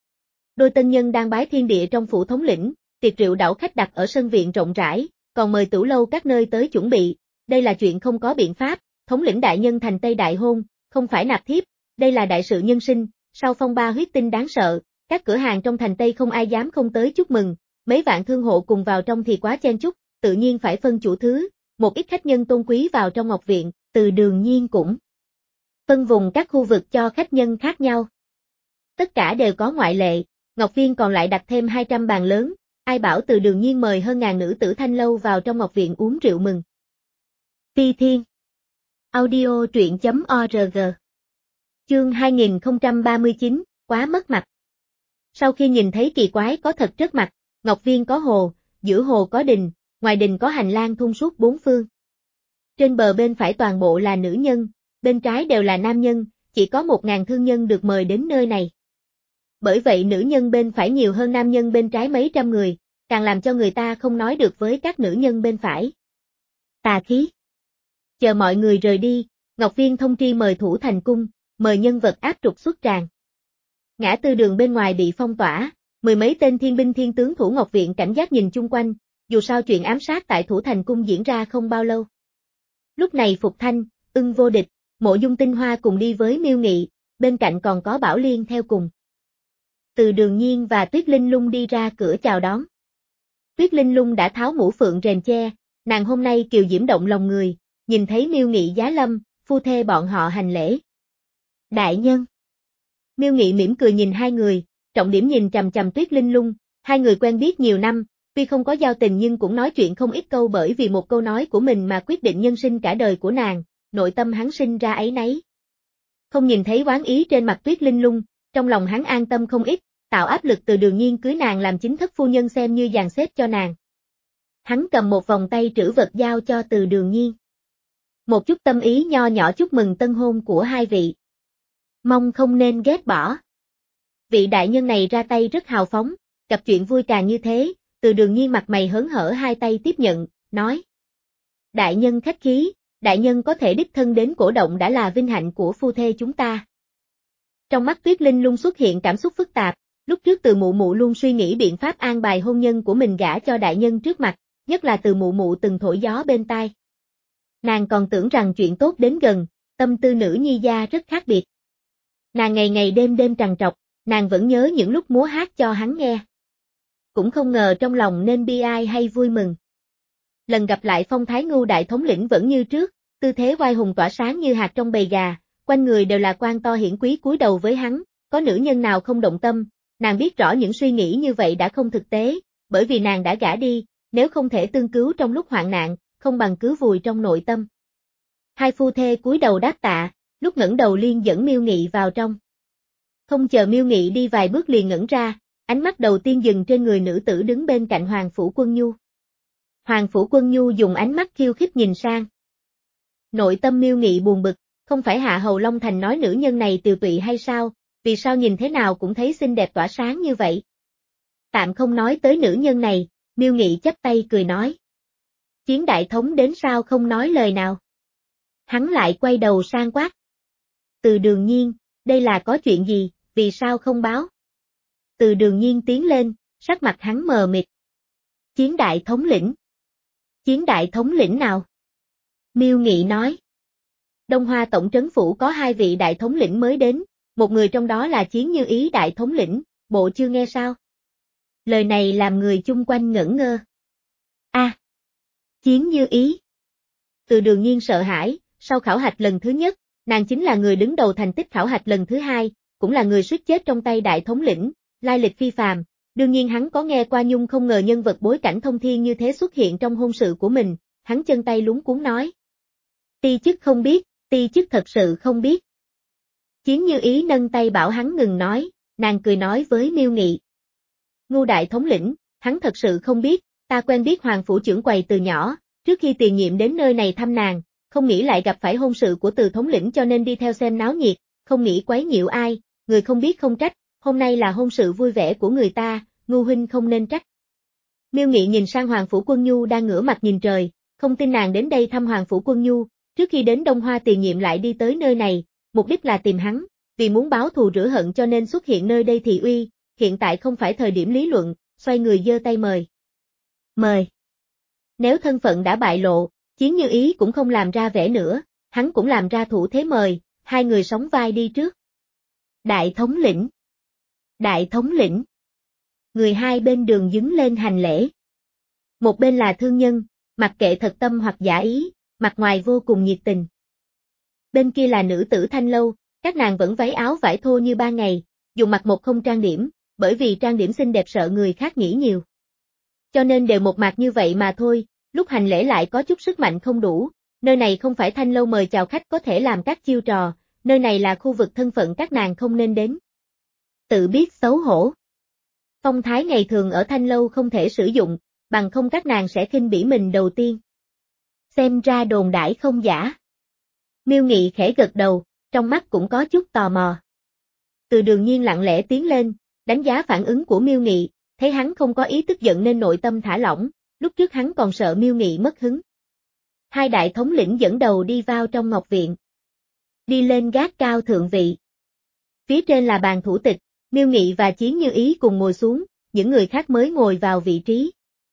Đôi tân nhân đang bái thiên địa trong phủ thống lĩnh, tiệc rượu đảo khách đặt ở sân viện rộng rãi, còn mời tửu lâu các nơi tới chuẩn bị, đây là chuyện không có biện pháp, thống lĩnh đại nhân thành Tây đại hôn, không phải nạp thiếp, đây là đại sự nhân sinh, sau phong ba huyết tinh đáng sợ, các cửa hàng trong thành Tây không ai dám không tới chúc mừng, mấy vạn thương hộ cùng vào trong thì quá chen chúc, tự nhiên phải phân chủ thứ, một ít khách nhân tôn quý vào trong ngọc viện, Từ Đường Nhiên cũng phân vùng các khu vực cho khách nhân khác nhau. Tất cả đều có ngoại lệ, Ngọc Viên còn lại đặt thêm hai trăm bàn lớn, ai bảo Từ Đường Nhiên mời hơn ngàn nữ tử Thanh Lâu vào trong ngọc viện uống rượu mừng. Phi Thiên Audio truyện chấm org Chương hai nghìn không trăm ba mươi chín, quá mất mặt. Sau khi nhìn thấy kỳ quái có thật trước mặt, Ngọc Viên có hồ, giữa hồ có đình, ngoài đình có hành lang thông suốt bốn phương. Trên bờ bên phải toàn bộ là nữ nhân, bên trái đều là nam nhân, chỉ có một ngàn thương nhân được mời đến nơi này. Bởi vậy nữ nhân bên phải nhiều hơn nam nhân bên trái mấy trăm người, càng làm cho người ta không nói được với các nữ nhân bên phải. Tà khí. Chờ mọi người rời đi, Ngọc Viên thông tri mời Thủ Thành Cung, mời nhân vật áp trục xuất tràng. Ngã tư đường bên ngoài bị phong tỏa, mười mấy tên thiên binh thiên tướng Thủ Ngọc Viện cảnh giác nhìn chung quanh, dù sao chuyện ám sát tại Thủ Thành Cung diễn ra không bao lâu. Lúc này Phục Thanh, Ưng Vô Địch, Mộ Dung Tinh Hoa cùng đi với Miêu Nghị, bên cạnh còn có Bảo Liên theo cùng. Từ Đường Nhiên và Tuyết Linh Lung đi ra cửa chào đón. Tuyết Linh Lung đã tháo mũ phượng rèm che, nàng hôm nay kiều diễm động lòng người, nhìn thấy Miêu Nghị giá lâm, phu thê bọn họ hành lễ. Đại nhân. Miêu Nghị mỉm cười nhìn hai người, trọng điểm nhìn chằm chằm Tuyết Linh Lung, hai người quen biết nhiều năm, tuy không có giao tình nhưng cũng nói chuyện không ít câu bởi vì một câu nói của mình mà quyết định nhân sinh cả đời của nàng, nội tâm hắn sinh ra áy náy. Không nhìn thấy oán ý trên mặt Tuyết Linh Lung, trong lòng hắn an tâm không ít, tạo áp lực Từ Đường Nhiên cưới nàng làm chính thất phu nhân xem như dàn xếp cho nàng. Hắn cầm một vòng tay trữ vật giao cho Từ Đường Nhiên. Một chút tâm ý nho nhỏ chúc mừng tân hôn của hai vị. Mong không nên ghét bỏ. Vị đại nhân này ra tay rất hào phóng, gặp chuyện vui càng như thế, Từ Đường Nhiên mặt mày hớn hở hai tay tiếp nhận, nói. Đại nhân khách khí, đại nhân có thể đích thân đến cổ động đã là vinh hạnh của phu thê chúng ta. Trong mắt Tuyết Linh Lung xuất hiện cảm xúc phức tạp, lúc trước Từ Mụ Mụ luôn suy nghĩ biện pháp an bài hôn nhân của mình gả cho đại nhân trước mặt, nhất là Từ Mụ Mụ từng thổi gió bên tai. Nàng còn tưởng rằng chuyện tốt đến gần, tâm tư nữ nhi gia rất khác biệt. Nàng ngày ngày đêm đêm trằn trọc, nàng vẫn nhớ những lúc múa hát cho hắn nghe. Cũng không ngờ trong lòng nên bi ai hay vui mừng. Lần gặp lại phong thái Ngưu đại thống lĩnh vẫn như trước, tư thế oai hùng tỏa sáng như hạt trong bầy gà, quanh người đều là quan to hiển quý cúi đầu với hắn, có nữ nhân nào không động tâm, nàng biết rõ những suy nghĩ như vậy đã không thực tế, bởi vì nàng đã gả đi, nếu không thể tương cứu trong lúc hoạn nạn, không bằng cứ vùi trong nội tâm. Hai phu thê cúi đầu đáp tạ, lúc ngẩng đầu Liên dẫn Miêu Nghị vào trong. Không chờ Miêu Nghị đi vài bước liền ngẩng ra, ánh mắt đầu tiên dừng trên người nữ tử đứng bên cạnh Hoàng Phủ Quân Nhu. Hoàng Phủ Quân Nhu dùng ánh mắt khiêu khích nhìn sang. Nội tâm Miêu Nghị buồn bực, không phải Hạ Hầu Long Thành nói nữ nhân này tiều tụy hay sao, vì sao nhìn thế nào cũng thấy xinh đẹp tỏa sáng như vậy. Tạm không nói tới nữ nhân này, Miêu Nghị chắp tay cười nói. Chiến đại thống đến sao không nói lời nào. Hắn lại quay đầu sang quát. Từ Đường Nhiên, đây là có chuyện gì, vì sao không báo? Từ Đường Nhiên tiến lên, sắc mặt hắn mờ mịt. Chiến đại thống lĩnh. Chiến đại thống lĩnh nào? Miêu Nghị nói. Đông Hoa Tổng trấn phủ có hai vị đại thống lĩnh mới đến, một người trong đó là Chiến Như Ý đại thống lĩnh, bộ chưa nghe sao? Lời này làm người chung quanh ngẩn ngơ. A, à, Chiến Như Ý. Từ Đường Nhiên sợ hãi, sau khảo hạch lần thứ nhất, nàng chính là người đứng đầu thành tích khảo hạch lần thứ hai, cũng là người suýt chết trong tay đại thống lĩnh, lai lịch phi phàm. Đương nhiên hắn có nghe qua nhưng không ngờ nhân vật bối cảnh thông thiên như thế xuất hiện trong hôn sự của mình, hắn chân tay luống cuống nói. Ti chức không biết, ti chức thật sự không biết. Chiến Như Ý nâng tay bảo hắn ngừng nói, nàng cười nói với Miêu Nghị. Ngưu đại thống lĩnh, hắn thật sự không biết, ta quen biết Hoàng Phủ trưởng quầy từ nhỏ, trước khi tiền nhiệm đến nơi này thăm nàng, không nghĩ lại gặp phải hôn sự của Từ thống lĩnh cho nên đi theo xem náo nhiệt, không nghĩ quấy nhiễu ai, người không biết không trách, hôm nay là hôn sự vui vẻ của người ta, Ngưu huynh không nên trách. Miêu Nghị nhìn sang Hoàng Phủ Quân Nhu đang ngửa mặt nhìn trời, không tin nàng đến đây thăm Hoàng Phủ Quân Nhu, trước khi đến Đông Hoa tiền nhiệm lại đi tới nơi này, mục đích là tìm hắn, vì muốn báo thù rửa hận cho nên xuất hiện nơi đây thị uy, hiện tại không phải thời điểm lý luận, xoay người giơ tay mời. Mời. Nếu thân phận đã bại lộ, Chiến Như Ý cũng không làm ra vẻ nữa, hắn cũng làm ra thủ thế mời, hai người sóng vai đi trước. Đại thống lĩnh. Đại thống lĩnh. Người hai bên đường đứng lên hành lễ. Một bên là thương nhân, mặc kệ thật tâm hoặc giả ý, mặt ngoài vô cùng nhiệt tình. Bên kia là nữ tử Thanh Lâu, các nàng vẫn váy áo vải thô như ba ngày, dùng mặt một không trang điểm, bởi vì trang điểm xinh đẹp sợ người khác nghĩ nhiều. Cho nên đều một mặt như vậy mà thôi, lúc hành lễ lại có chút sức mạnh không đủ, nơi này không phải Thanh Lâu mời chào khách có thể làm các chiêu trò, nơi này là khu vực thân phận các nàng không nên đến. Tự biết xấu hổ. Phong thái ngày thường ở Thanh Lâu không thể sử dụng, bằng không các nàng sẽ khinh bỉ mình đầu tiên. Xem ra đồn đãi không giả. Miêu Nghị khẽ gật đầu, trong mắt cũng có chút tò mò. Từ Đường Nhiên lặng lẽ tiến lên, đánh giá phản ứng của Miêu Nghị, thấy hắn không có ý tức giận nên nội tâm thả lỏng, lúc trước hắn còn sợ Miêu Nghị mất hứng. Hai đại thống lĩnh dẫn đầu đi vào trong ngọc viện. Đi lên gác cao thượng vị. Phía trên là bàn thủ tịch, Miêu Nghị và Chiến Như Ý cùng ngồi xuống, những người khác mới ngồi vào vị trí.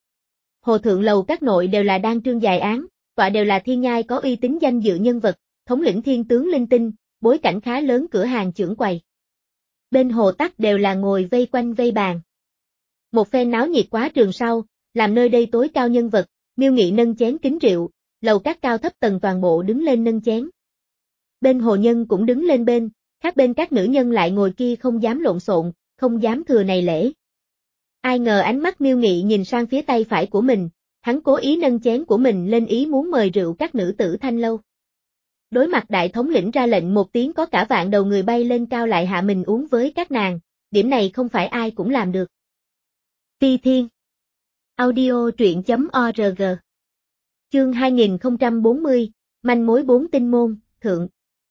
Hồ thượng lầu các nội đều là đan trương dài án, tọa đều là thiên nhai có uy tín danh dự nhân vật, thống lĩnh thiên tướng linh tinh, bối cảnh khá lớn cửa hàng trưởng quầy. Bên hồ tắc đều là ngồi vây quanh vây bàn. Một phen náo nhiệt quá trường sau, làm nơi đây tối cao nhân vật, Miêu Nghị nâng chén kính rượu, lầu các cao thấp tầng toàn bộ đứng lên nâng chén. Bên hồ nhân cũng đứng lên bên, khác bên các nữ nhân lại ngồi kia không dám lộn xộn, không dám thừa này lễ. Ai ngờ ánh mắt Miêu Nghị nhìn sang phía tay phải của mình, hắn cố ý nâng chén của mình lên ý muốn mời rượu các nữ tử Thanh Lâu. Đối mặt đại thống lĩnh ra lệnh một tiếng có cả vạn đầu người bay lên cao lại hạ mình uống với các nàng, điểm này không phải ai cũng làm được. Phi Thiên Audio truyện.org Chương hai nghìn không trăm bốn mươi, manh mối bốn tinh môn, thượng.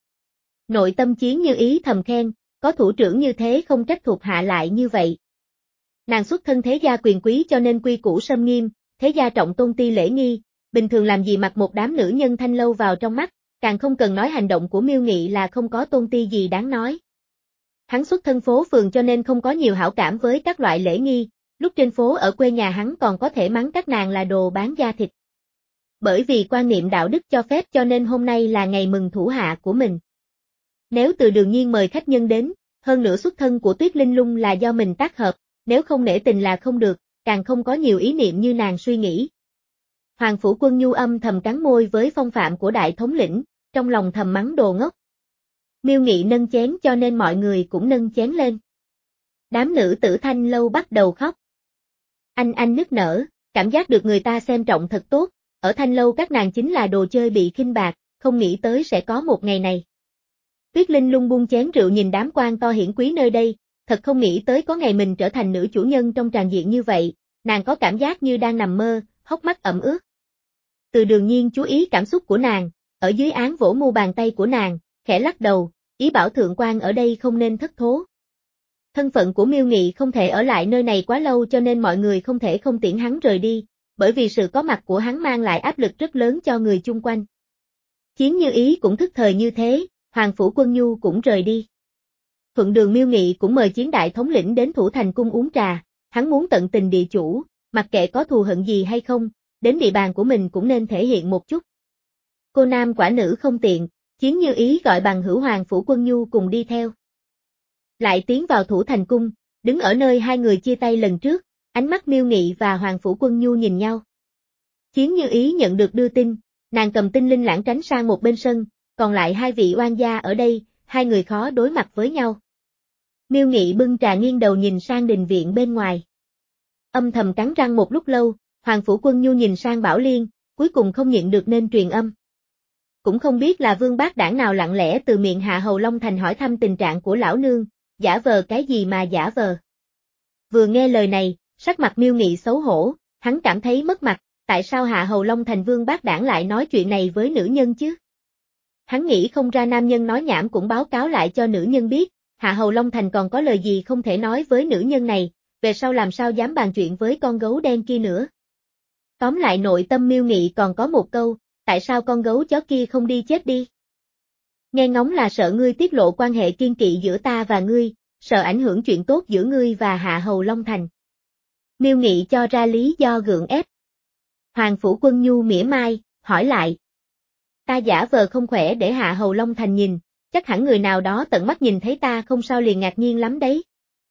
Nội tâm Chiến Như Ý thầm khen, có thủ trưởng như thế không trách thuộc hạ lại như vậy. Nàng xuất thân thế gia quyền quý cho nên quy củ sâm nghiêm, thế gia trọng tôn ti lễ nghi, bình thường làm gì mặc một đám nữ nhân thanh lâu vào trong mắt, càng không cần nói hành động của Miêu Nghị là không có tôn ti gì đáng nói. Hắn xuất thân phố phường cho nên không có nhiều hảo cảm với các loại lễ nghi, lúc trên phố ở quê nhà hắn còn có thể mắng các nàng là đồ bán da thịt. Bởi vì quan niệm đạo đức cho phép cho nên hôm nay là ngày mừng thủ hạ của mình. Nếu Từ Đường Nhiên mời khách nhân đến, hơn nữa xuất thân của Tuyết Linh Lung là do mình tác hợp, nếu không nể tình là không được, càng không có nhiều ý niệm như nàng suy nghĩ. Hoàng Phủ Quân Nhu âm thầm cắn môi với phong phạm của đại thống lĩnh, trong lòng thầm mắng đồ ngốc. Miêu Nghị nâng chén cho nên mọi người cũng nâng chén lên. Đám nữ tử thanh lâu bắt đầu khóc. Anh anh nức nở, cảm giác được người ta xem trọng thật tốt, ở thanh lâu các nàng chính là đồ chơi bị khinh bạc, không nghĩ tới sẽ có một ngày này. Tuyết Linh Lung buông chén rượu nhìn đám quan to hiển quý nơi đây, thật không nghĩ tới có ngày mình trở thành nữ chủ nhân trong tràng diện như vậy, nàng có cảm giác như đang nằm mơ, hốc mắt ẩm ướt. Từ Đường Nhiên chú ý cảm xúc của nàng, ở dưới án vỗ mu bàn tay của nàng, khẽ lắc đầu, ý bảo thượng quan ở đây không nên thất thố. Thân phận của Miêu Nghị không thể ở lại nơi này quá lâu cho nên mọi người không thể không tiễn hắn rời đi, bởi vì sự có mặt của hắn mang lại áp lực rất lớn cho người chung quanh. Chiến Như Ý cũng thức thời như thế, Hoàng Phủ Quân Nhu cũng rời đi. Thuận đường Miêu Nghị cũng mời Chiến đại thống lĩnh đến Thủ Thành cung uống trà, hắn muốn tận tình địa chủ, mặc kệ có thù hận gì hay không, đến địa bàn của mình cũng nên thể hiện một chút. Cô nam quả nữ không tiện, Chiến Như Ý gọi bằng hữu Hoàng Phủ Quân Nhu cùng đi theo. Lại tiến vào Thủ Thành cung, đứng ở nơi hai người chia tay lần trước, ánh mắt Miêu Nghị và Hoàng Phủ Quân Nhu nhìn nhau. Chiến Như Ý nhận được đưa tin, nàng cầm tinh linh lãng tránh sang một bên sân, còn lại hai vị oan gia ở đây, hai người khó đối mặt với nhau. Miêu Nghị bưng trà nghiêng đầu nhìn sang đình viện bên ngoài. Âm thầm cắn răng một lúc lâu, Hoàng Phủ Quân Nhu nhìn sang Bảo Liên, cuối cùng không nhịn được nên truyền âm. Cũng không biết là vương bác đảng nào lặng lẽ từ miệng Hạ Hầu Long Thành hỏi thăm tình trạng của lão nương, giả vờ cái gì mà giả vờ. Vừa nghe lời này, sắc mặt Miêu Nghị xấu hổ, hắn cảm thấy mất mặt, tại sao Hạ Hầu Long Thành vương bác đảng lại nói chuyện này với nữ nhân chứ? Hắn nghĩ không ra nam nhân nói nhảm cũng báo cáo lại cho nữ nhân biết, Hạ Hầu Long Thành còn có lời gì không thể nói với nữ nhân này, về sau làm sao dám bàn chuyện với con gấu đen kia nữa. Tóm lại nội tâm Miêu Nghị còn có một câu, tại sao con gấu chó kia không đi chết đi? Nghe ngóng là sợ ngươi tiết lộ quan hệ kiên kỵ giữa ta và ngươi, sợ ảnh hưởng chuyện tốt giữa ngươi và Hạ Hầu Long Thành. Miêu Nghị cho ra lý do gượng ép. Hoàng Phủ Quân Nhu mỉa mai, hỏi lại. Ta giả vờ không khỏe để Hạ Hầu Long Thành nhìn, chắc hẳn người nào đó tận mắt nhìn thấy ta không sao liền ngạc nhiên lắm đấy.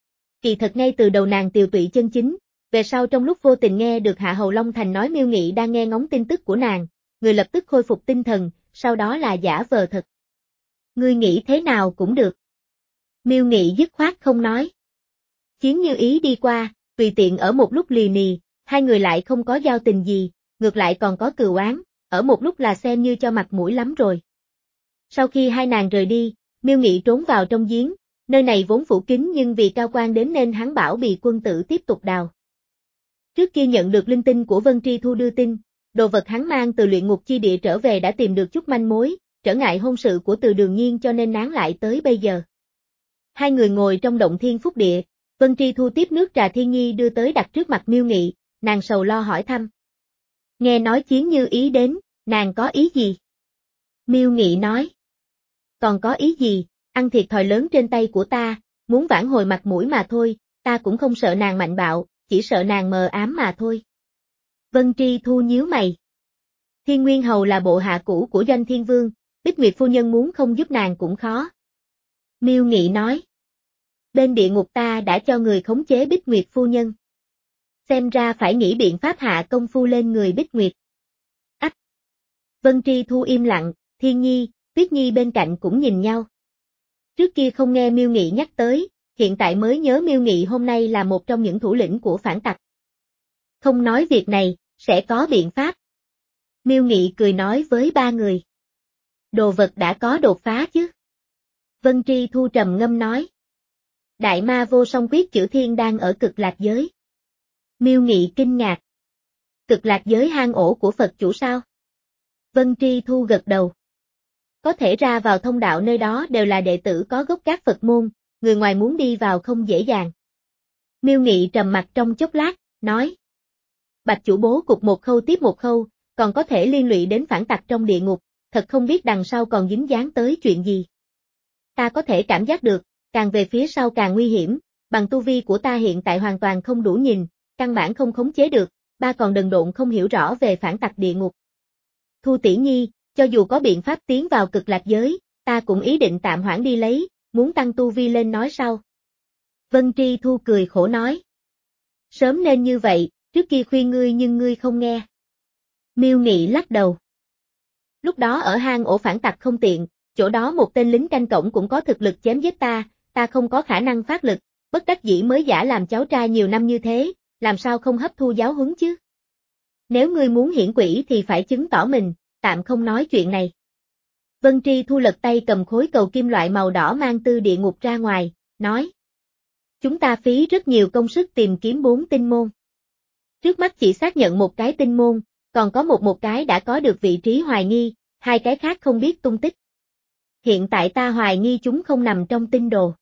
Kỳ thật ngay từ đầu nàng tiều tụy chân chính, về sau trong lúc vô tình nghe được Hạ Hầu Long Thành nói Miêu Nghị đang nghe ngóng tin tức của nàng, người lập tức khôi phục tinh thần, sau đó là giả vờ thật. Ngươi nghĩ thế nào cũng được. Miêu Nghị dứt khoát không nói. Chiến Như Ý đi qua, tùy tiện ở một lúc lì nì, hai người lại không có giao tình gì, ngược lại còn có cừu oán, ở một lúc là xem như cho mặt mũi lắm rồi. Sau khi hai nàng rời đi, Miêu Nghị trốn vào trong giếng, nơi này vốn phủ kín nhưng vì cao quan đến nên hắn bảo Bì quân tử tiếp tục đào. Trước kia nhận được linh tinh của Vân Tri Thu đưa tin, đồ vật hắn mang từ luyện ngục chi địa trở về đã tìm được chút manh mối, trở ngại hôn sự của Từ Đường Nhiên cho nên nán lại tới bây giờ. Hai người ngồi trong động thiên phúc địa, Vân Tri Thu tiếp nước trà thiên nhi đưa tới đặt trước mặt Miêu Nghị, nàng sầu lo hỏi thăm. Nghe nói Chiến Như Ý đến, nàng có ý gì? Miêu Nghị nói. Còn có ý gì, ăn thiệt thòi lớn trên tay của ta, muốn vãn hồi mặt mũi mà thôi, ta cũng không sợ nàng mạnh bạo, chỉ sợ nàng mờ ám mà thôi. Vân Tri Thu nhíu mày. Thiên Nguyên Hầu là bộ hạ cũ của Doanh Thiên Vương, Bích Nguyệt phu nhân muốn không giúp nàng cũng khó. Miêu Nghị nói. Bên địa ngục ta đã cho người khống chế Bích Nguyệt phu nhân. Xem ra phải nghĩ biện pháp hạ công phu lên người Bích Nguyệt. Ách! Vân Tri Thu im lặng, Thiên Nhi, Tuyết Nhi bên cạnh cũng nhìn nhau. Trước kia không nghe Miêu Nghị nhắc tới, hiện tại mới nhớ Miêu Nghị hôm nay là một trong những thủ lĩnh của phản tặc. Không nói việc này, sẽ có biện pháp. Miêu Nghị cười nói với ba người. Đồ vật đã có đột phá chứ? Vân Tri Thu trầm ngâm nói. Đại ma vô song quyết chữ thiên đang ở cực lạc giới. Miêu Nghị kinh ngạc. Cực lạc giới hang ổ của Phật chủ sao? Vân Tri Thu gật đầu. Có thể ra vào thông đạo nơi đó đều là đệ tử có gốc gác Phật môn, người ngoài muốn đi vào không dễ dàng. Miêu Nghị trầm mặt trong chốc lát, nói. Bạch chủ bố cục một khâu tiếp một khâu, còn có thể liên lụy đến phản tặc trong địa ngục, thật không biết đằng sau còn dính dáng tới chuyện gì. Ta có thể cảm giác được, càng về phía sau càng nguy hiểm, bằng tu vi của ta hiện tại hoàn toàn không đủ nhìn, căn bản không khống chế được, ba còn đần độn không hiểu rõ về phản tặc địa ngục. Thu tỷ nhi, cho dù có biện pháp tiến vào cực lạc giới, ta cũng ý định tạm hoãn đi lấy, muốn tăng tu vi lên nói sau. Vân Tri Thu cười khổ nói. Sớm nên như vậy, trước kia khuyên ngươi nhưng ngươi không nghe. Miêu Nghị lắc đầu. Lúc đó ở hang ổ phản tặc không tiện, chỗ đó một tên lính canh cổng cũng có thực lực chém giết ta, ta không có khả năng phát lực, bất đắc dĩ mới giả làm cháu trai nhiều năm như thế, làm sao không hấp thu giáo huấn chứ? Nếu ngươi muốn hiển quỷ thì phải chứng tỏ mình, tạm không nói chuyện này. Vân Tri Thu lật tay cầm khối cầu kim loại màu đỏ mang tư địa ngục ra ngoài, nói. Chúng ta phí rất nhiều công sức tìm kiếm bốn tinh môn. Trước mắt chỉ xác nhận một cái tinh môn, còn có một một cái đã có được vị trí hoài nghi, hai cái khác không biết tung tích. Hiện tại ta hoài nghi chúng không nằm trong tinh đồ.